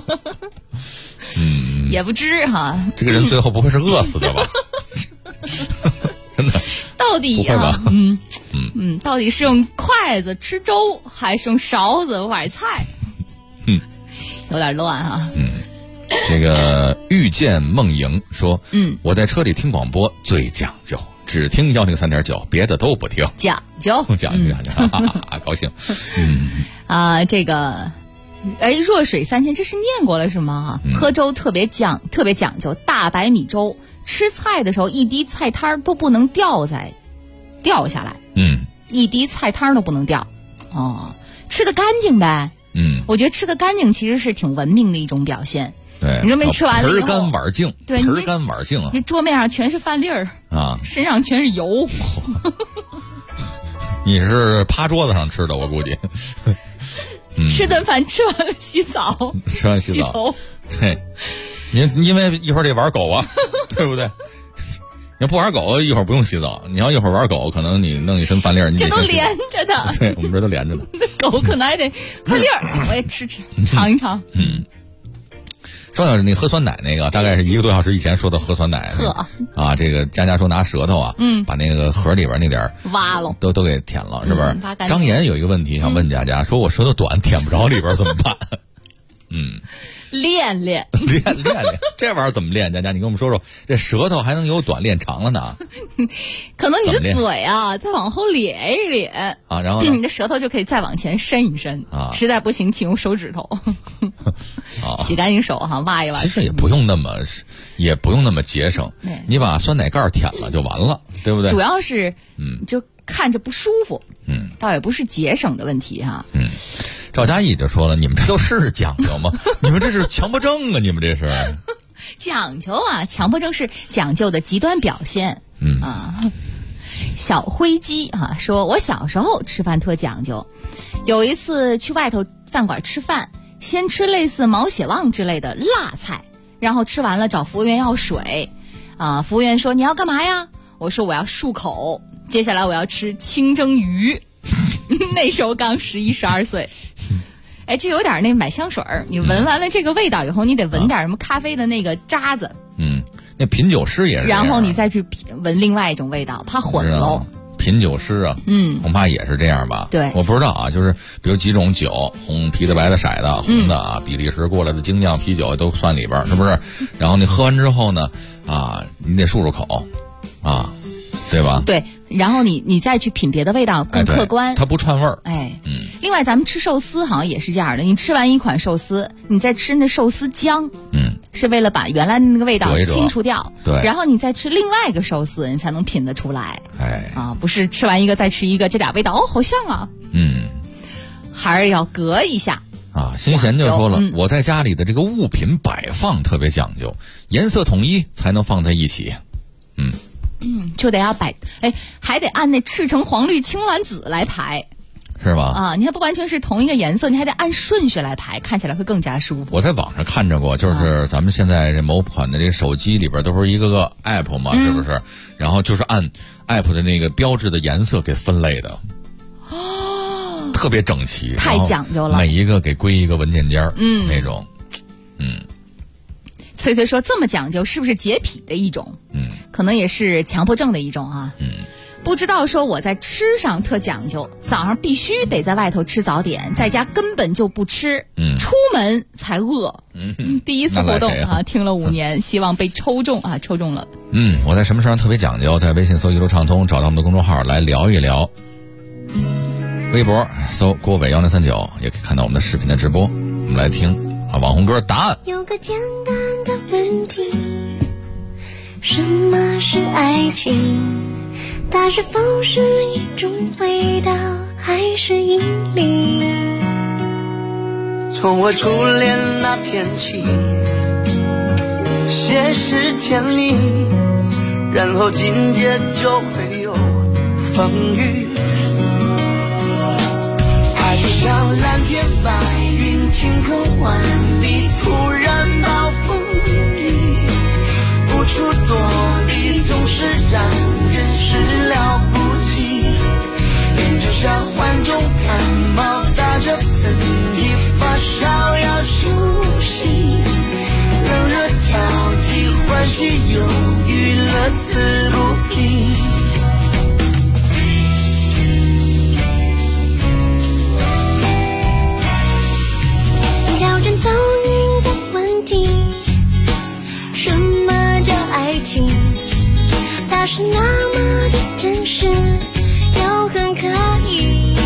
也不知哈。 这个人最后不会是饿死的吧？真的？ 到底啊，到底是用筷子吃粥，还是用勺子崴菜？有点乱哈。 这个遇见梦莹说，我在车里听广播最讲究，只听103.9，别的都不听。 讲究， 高兴。 这个，弱水3000，这是念过了是吗？喝粥特别讲究，大白米粥吃菜的时候一滴菜汤都不能掉下来，一滴菜汤都不能掉，吃得干净呗，我觉得吃得干净其实是挺文明的一种表现。 对， 你这么吃完了以后， 盆干碗净， 对， 盆干碗净啊！ 你桌面上全是饭粒儿啊，身上全是油。 你是趴桌子上吃的，我估计。 吃顿饭吃完了洗澡， 吃完洗头。 对，因为一会儿得玩狗啊，对不对？你要不玩狗，一会儿不用洗澡；你要一会儿玩狗，可能你弄一身饭粒儿， 这都连着的。 对，我们这都连着的。 狗可能还得饭粒儿，我也吃尝一尝。 说到那喝酸奶那个，大概是1个多小时以前说的喝酸奶啊，这个佳佳说拿舌头啊，把那个盒里边那点挖了， 都给舔了，是不是？张岩有一个问题想问佳佳，说我舌头短，舔不着里边怎么办？ 练， 这玩意儿怎么练？佳佳，你跟我们说说，这舌头还能有短练长了呢？ 可能你的嘴啊，再往后咧一咧啊，然后你的舌头就可以再往前伸一伸啊。实在不行，请用手指头洗干净手哈，挖一挖。 其实也不用那么节省，你把酸奶盖舔了就完了，对不对？ 主要是就看着不舒服，倒也不是节省的问题哈。 赵嘉译就说了，你们这都是讲究吗？你们这是强迫症啊！你们这是讲究啊！强迫症是讲究的极端表现。小灰鸡说，我小时候吃饭特讲究，有一次去外头饭馆吃饭，先吃类似毛血旺之类的辣菜，然后吃完了找服务员要水，服务员说你要干嘛呀？我说我要漱口，接下来我要吃清蒸鱼。那时候刚11、12岁。这有点那买香水儿，你闻完了这个味道以后，你得闻点什么咖啡的那个渣子。 那品酒师也是。 然后你再去闻另外一种味道，怕混喽。 品酒师啊，恐怕也是这样吧。 对， 我不知道啊，就是比如几种酒，红啤的、白的、色的、红的啊，比利时过来的精酿啤酒都算里边，是不是？然后你喝完之后呢，你得漱漱口，对吧？ 对，然后你再去品别的味道更客观， 它不串味儿。 另外咱们吃寿司好像也是这样的，你吃完一款寿司，你再吃那寿司浆，是为了把原来的那个味道清除掉。 对， 然后你再吃另外一个寿司，你才能品得出来。不是吃完一个再吃一个，这俩味道好像啊。还是要隔一下。 新贤就说了，我在家里的这个物品摆放特别讲究，颜色统一才能放在一起。 就得要摆，还得按那赤橙黄绿青蓝紫来排， 是吧？ 你还不完全是同一个颜色，你还得按顺序来排，看起来会更加舒服。 我在网上看着过，就是咱们现在这某款的这手机里边都是一个个 app 嘛，是不是？然后就是按 app 的那个标志的颜色给分类的，特别整齐， 太讲究了， 每一个给归一个文件夹，那种， 翠翠说这么讲究，是不是洁癖的一种？可能也是强迫症的一种啊。不知道说我在吃上特讲究，早上必须得在外头吃早点，在家根本就不吃，出门才饿。第一次活动听了5年，希望被抽中抽中了。 我在什么事上特别讲究？在微信搜一路畅通，找到我们的公众号来聊一聊。微博搜郭伟1039，也可以看到我们的视频的直播。我们来听网红歌答案。 有个简单的问题，什么是爱情？它是否是一种味道，还是引力？ 从我初恋那天起，先是甜蜜，然后紧接就会有风雨。爱就像蓝天白云，晴空万里，突然暴风雨，无处躲避，总是让人始料不及。人就像患重感冒，打着喷嚏，发烧要休息，冷热交替，欢喜忧郁，乐此不疲。 挑战遭遇的问题，什么叫爱情？它是那么的真实，又很可疑。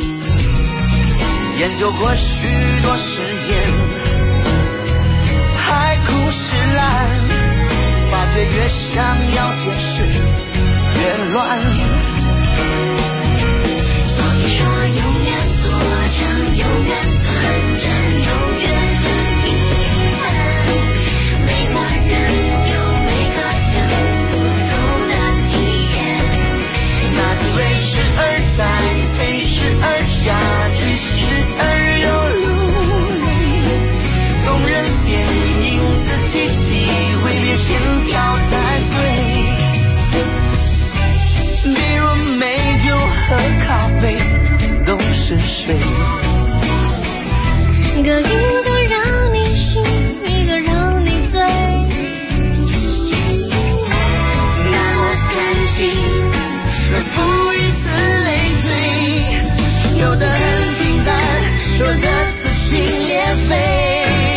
研究过许多实验，海枯石烂，发嘴越想要解释越乱。 所以说永远多长，永远短暂，永远很遗憾。每个人有每个人不同的体验， 那滋味时而在，飞时而下，去时而又流泪。动人电影自己体会，别先挑太对。比如美酒和咖啡都是水， 一个让你醒，一个让你醉。那么感情若负一次累赘，有的很平淡，有的撕心裂肺。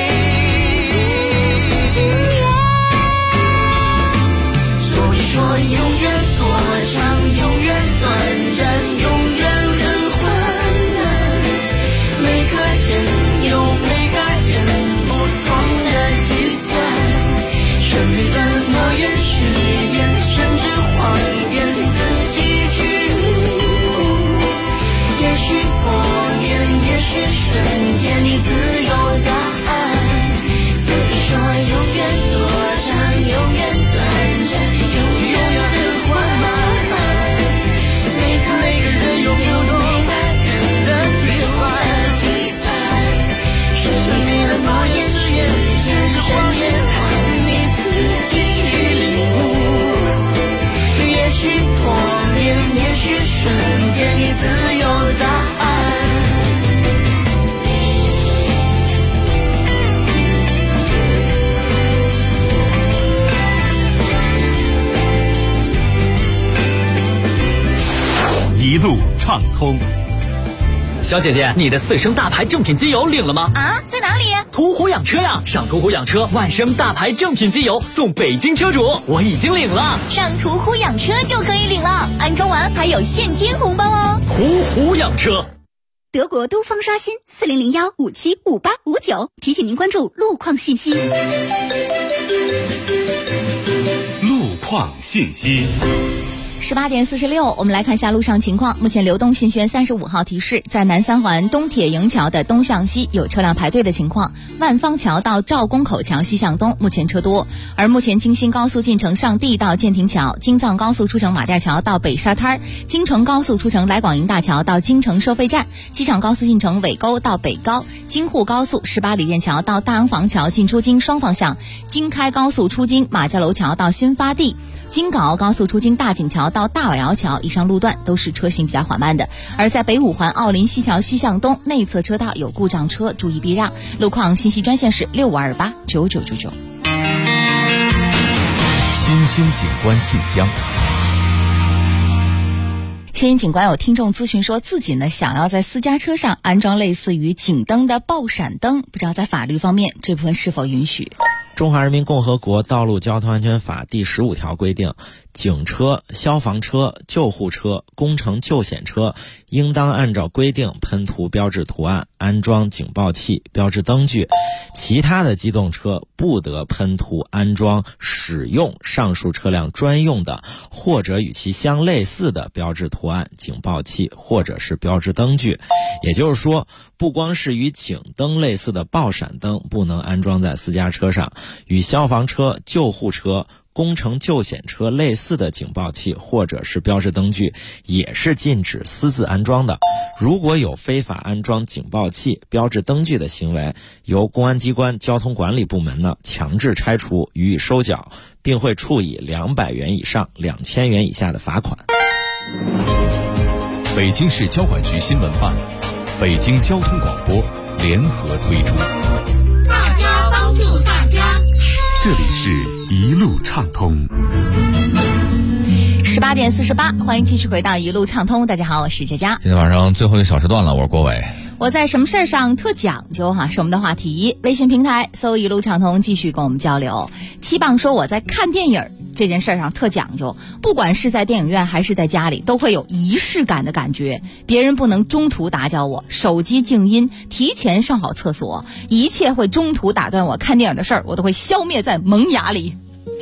所以说永远多长，永远短暂，永远很缓慢。每个人有每个人不同的计算，神秘的诺言、誓言，甚至谎言，自己去领悟。也许多年，也许瞬间，你自有答案。所以说永远多长，永远短暂，永远很缓慢。每个人有不同的计算，神秘的诺言、誓言，甚至谎言，你自己去领悟。也许多年，也许瞬间，你自有答案。 一路畅通。 小姐姐，你的4升大牌正品机油领了吗？ 啊，在哪里？ 途虎养车呀！上途虎养车，万升大牌正品机油送北京车主，我已经领了。 上途虎养车就可以领了，安装完还有现金红包哦。 途虎养车。 德国都方刷新4001575859，提醒您关注路况信息。 路况信息。 18点46，我们来看一下路上情况。目前流动信轩35号提示，在南三环东铁营桥的东向西有车辆排队的情况，万方桥到赵公口桥西向东目前车多。而目前京新高速进城上地到建亭桥，京藏高速出城马甸桥到北沙滩，京承高速出城来广营大桥到京城收费站，机场高速进城尾沟到北高，京沪高速18里店桥到大洋房桥进出京双方向，京开高速出京马家楼桥到新发地，京港澳高速出京大井桥到大瓦窑桥，以上路段都是车行比较缓慢的。而在北五环奥林西桥西向东内侧车道有故障车，注意避让。路况信息专线是65289999。 新兴景观信箱。 新兴景观有听众咨询说，自己呢想要在私家车上安装类似于警灯的爆闪灯，不知道在法律方面这部分是否允许？ 中华人民共和国道路交通安全法第15条规定，警车、消防车、救护车、工程救险车应当按照规定喷涂标志图案，安装警报器、标志灯具。其他的机动车不得喷涂、安装、使用上述车辆专用的或者与其相类似的标志图案、警报器或者是标志灯具。也就是说，不光是与警灯类似的爆闪灯不能安装在私家车上，与消防车、救护车、工程救险车类似的警报器或者是标志灯具也是禁止私自安装的。如果有非法安装警报器、标志灯具的行为，由公安机关交通管理部门呢强制拆除，予以收缴，并会处以200元以上2000元以下的罚款。 北京市交管局新闻办、北京交通广播联合推出。 大家帮助大家。 这里是一路畅通。 18点48，欢迎继续回到一路畅通。大家好，我是佳佳。 今天晚上最后一个小时段了，我是郭伟。 我在什么事儿上特讲究哈？是我们的话题。微信平台搜一路畅通，继续跟我们交流。七棒说我在看电影这件事上特讲究，不管是在电影院还是在家里，都会有仪式感的感觉。别人不能中途打搅我，手机静音，提前上好厕所，一切会中途打断我看电影的事儿，我都会消灭在萌芽里。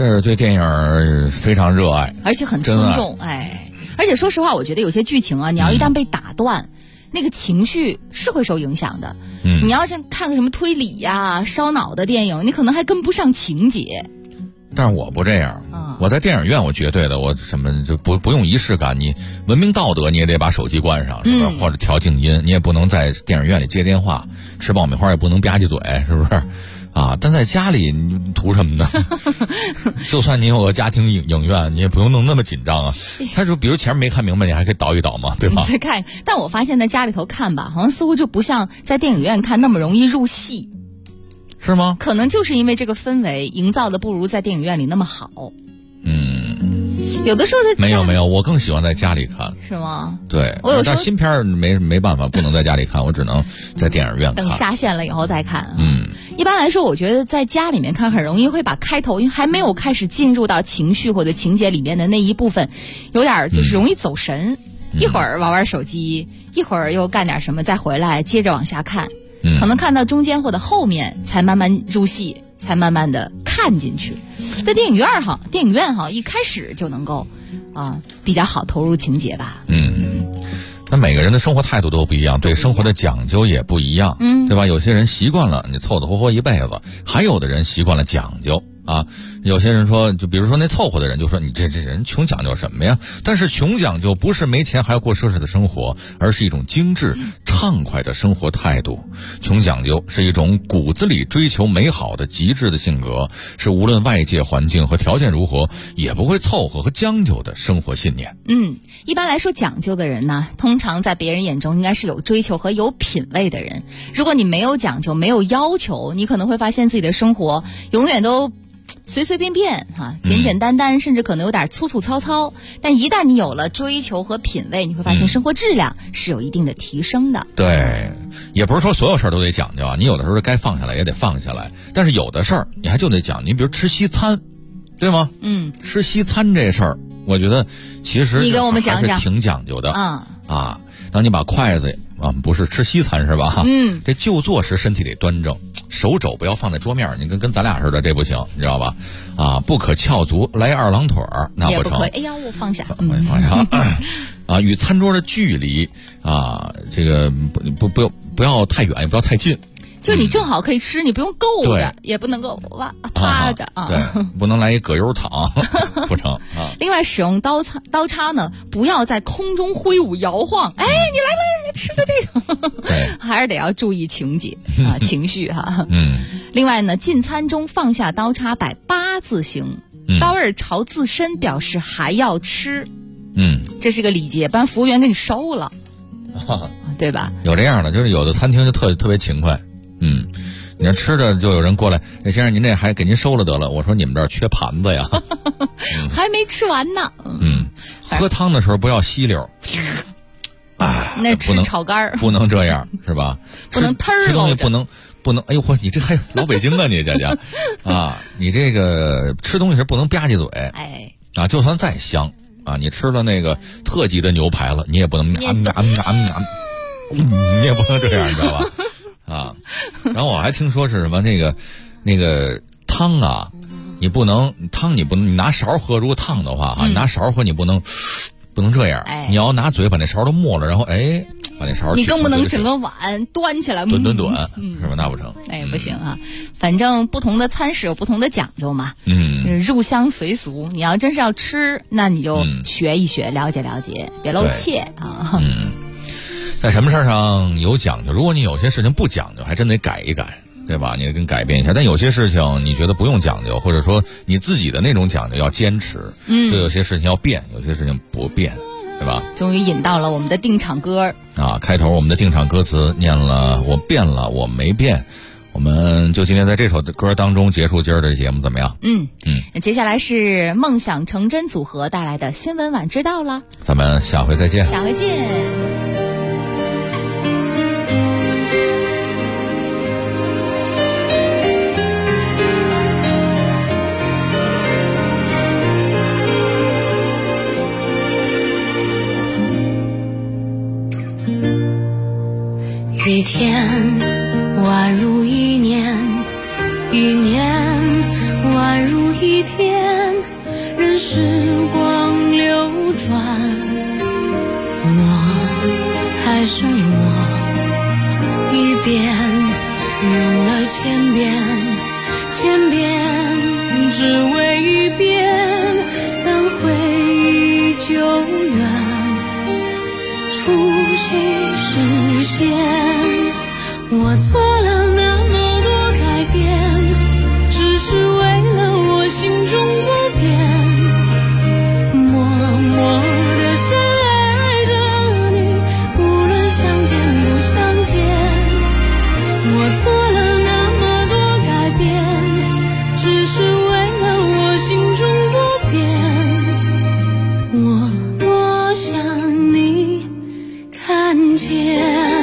这是对电影非常热爱， 而且很尊重。而且说实话，我觉得有些剧情啊，你要一旦被打断，那个情绪是会受影响的。你要是看个什么推理呀、烧脑的电影，你可能还跟不上情节。 但是我不这样，我在电影院我绝对的，我什么就不用仪式感，你文明道德你也得把手机关上，是吧？或者调静音，你也不能在电影院里接电话，吃爆米花也不能吧唧嘴，是不是？但在家里你图什么呢？就算你有个家庭影院，你也不用弄那么紧张啊。他说，比如前面没看明白，你还可以倒一倒嘛，对吧？ 再看，但我发现在家里头看吧，好像似乎就不像在电影院看那么容易入戏， 是吗？ 可能就是因为这个氛围营造的不如在电影院里那么好。有的时候没有，我更喜欢在家里看。 是吗？ 对，但新片没办法，不能在家里看，我只能在电影院看。 等下线了以后再看。一般来说，我觉得在家里面看很容易会把开头，因为还没有开始进入到情绪或者情节里面的那一部分，有点就是容易走神。一会儿玩手机，一会儿又干点什么，再回来接着往下看。可能看到中间或者后面才慢慢入戏，才慢慢的看进去。在电影院一开始就能够比较好投入情节吧。 那每个人的生活态度都不一样，对生活的讲究也不一样，对吧？有些人习惯了你凑凑合合一辈子，还有的人习惯了讲究。有些人说，就比如说那凑合的人就说你这人穷讲究什么呀？但是穷讲究不是没钱还要过奢侈的生活，而是一种精致畅快的生活态度。穷讲究是一种骨子里追求美好的极致的性格，是无论外界环境和条件如何也不会凑合和将就的生活信念。 一般来说讲究的人呢，通常在别人眼中应该是有追求和有品位的人。如果你没有讲究，没有要求，你可能会发现自己的生活永远都随随便便简简单单，甚至可能有点粗粗糙糙。但一旦你有了追求和品味，你会发现生活质量是有一定的提升的。 对，也不是说所有事儿都得讲究啊，你有的时候该放下来也得放下来，但是有的事儿你还就得讲。你比如吃西餐，对吗？吃西餐这事儿，我觉得其实你跟我们讲讲， 还是挺讲究的。当你把筷子不是吃西餐是吧？这就坐时身体得端正，手肘不要放在桌面，你跟咱俩似的，这不行，你知道吧？不可翘足来二郎腿儿，那不成。 也不可以。哎呀，我放下。 放下。与餐桌的距离这个不要太远，也不要太近。 就你正好可以吃，你不用够着，也不能够趴着对，不能来一葛优躺，不成另外，使用刀叉呢，不要在空中挥舞摇晃。你来，吃个这个，还是得要注意情节情绪另外呢，进餐中放下刀叉，摆8字形，刀刃朝自身，表示还要吃。这是个礼节，不然服务员给你收了，对吧？ 有这样的，就是有的餐厅就特别勤快。你这吃着就有人过来，先生您这还给您收了得了。我说你们这儿缺盘子呀， 还没吃完呢。 喝汤的时候不要吸溜， 那吃炒肝不能这样是吧？ 不能腾吃东西不能。哎呦嚯，你这还老北京啊你佳佳你这个吃东西是不能吧唧嘴，就算再香你吃了那个特级的牛排了，你也不能你也不能这样，你知道吧？然后我还听说是什么那个汤你不能你拿勺喝，如果烫的话你拿勺喝你不能这样，你要拿嘴把那勺都没了，然后把那勺你更不能整个碗端起来吨是吧？那不成， 不行反正不同的餐食有不同的讲究嘛。入乡随俗，你要真是要吃，那你就学一学，了解了解，别露怯在什么事儿上有讲究？如果你有些事情不讲究，还真得改一改，对吧？你跟改变一下。但有些事情你觉得不用讲究，或者说你自己的那种讲究要坚持，就有些事情要变，有些事情不变，对吧？ 终于引到了我们的定场歌开头我们的定场歌词念了我变了，我没变。我们就今天在这首歌当中结束今儿的节目，怎么样？ 接下来是梦想成真组合带来的新闻晚知道了， 咱们下回再见。 下回见。 一天宛如一年，一年宛如一天。 时光流转，我还是我，一遍用了千遍，千遍只为一遍，当回忆久远，初心实现，我做了那么多改变，只是为了我心中不变，默默地深爱着你，无论相见不相见，我做了那么多改变，只是为了我心中不变，我多想你看见。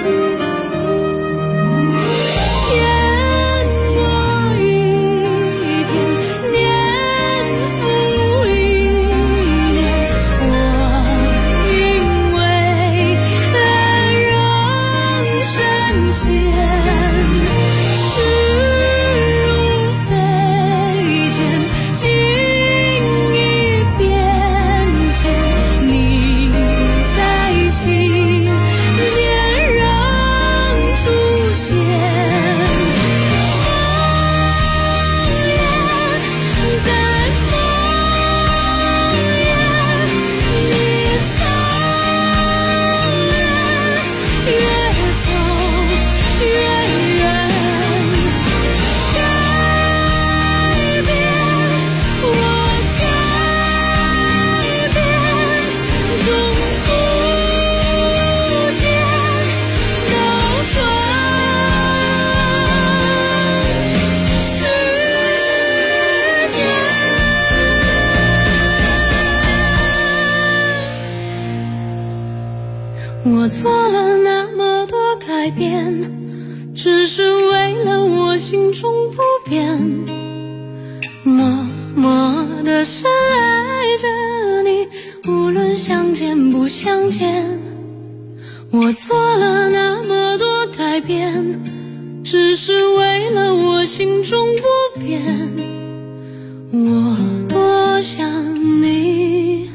我做了那么多改变，只是为了我心中不变，默默地深爱着你，无论相见不相见。我做了那么多改变，只是为了我心中不变，我多想你。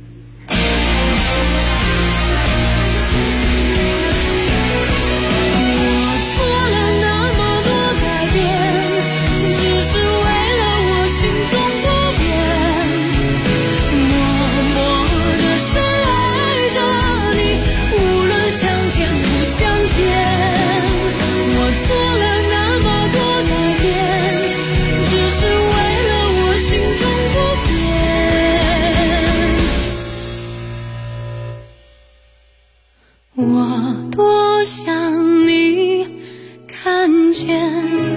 我多想你看见，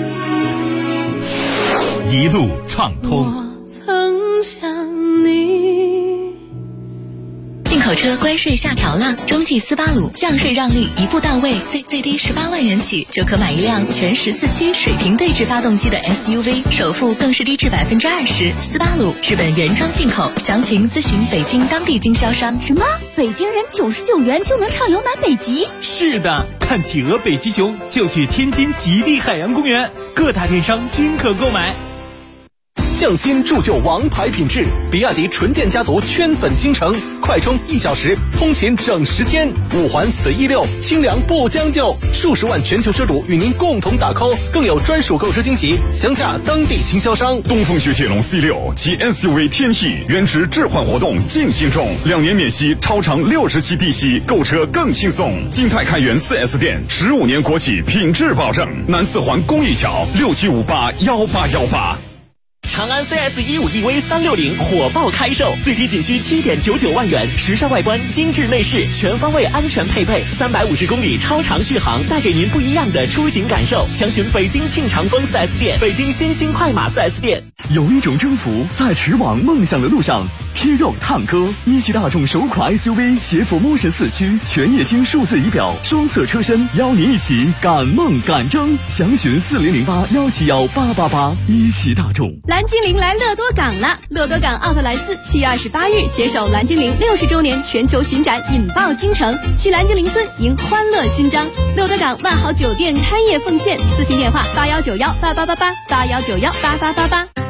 一路畅通。 我曾想你。 进口车关税下调了，中际斯巴鲁降税让利一步到位，最低18万元起就可买一辆全14驱水平对置发动机的 SUV， 首付更是低至20%。斯巴鲁日本原装进口，详情咨询北京当地经销商。 什么？北京人99元就能畅游南北极？ 是的，看企鹅、北极熊就去天津极地海洋公园，各大电商均可购买。 匠心铸就王牌品质，比亚迪纯电家族圈粉京城，快充1小时，通勤整10天，5环随意溜，清凉不将就，数十万全球车主与您共同打 call， 更有专属购车惊喜，详洽当地经销商。 东风雪铁龙 C6 及 SUV 天翼原值置换活动进行中，2年免息，超长60期低息，购车更轻松。金泰开元 4S 店，15年国企品质保证。南4环公益桥67581818。 长安 CS15EV 360火爆开售，最低仅需7.99万元，时尚外观，精致内饰，全方位安全配备，350公里超长续航，带给您不一样的出行感受。详询北京庆长丰 4S 店、北京新兴快马 4S 店。 有一种征服在驰往梦想的路上。T 肉探歌，一汽大众首款 SUV 携辅 Motion 4驱，全液晶数字仪表，双色车身，邀您一起赶梦赶征。详询4008-171-888。一汽大众。 蓝精灵来乐多港了！乐多港奥特莱斯7月28日携手蓝精灵60周年全球巡展，引爆京城，去蓝精灵村迎欢乐勋章。乐多港万豪酒店开业奉献，咨询电话81918888，81918888。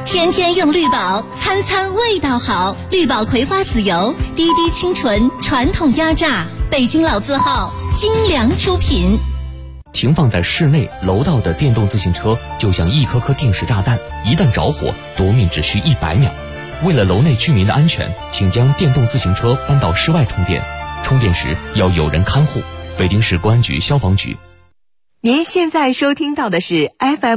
天天用绿宝，餐餐味道好。绿宝葵花籽油，滴滴清纯，传统压榨，北京老字号，精良出品。 停放在室内楼道的电动自行车就像一颗颗定时炸弹，一旦着火，夺命只需100秒。为了楼内居民的安全，请将电动自行车搬到室外充电，充电时要有人看护。北京市公安局消防局。 您现在收听到的是 FM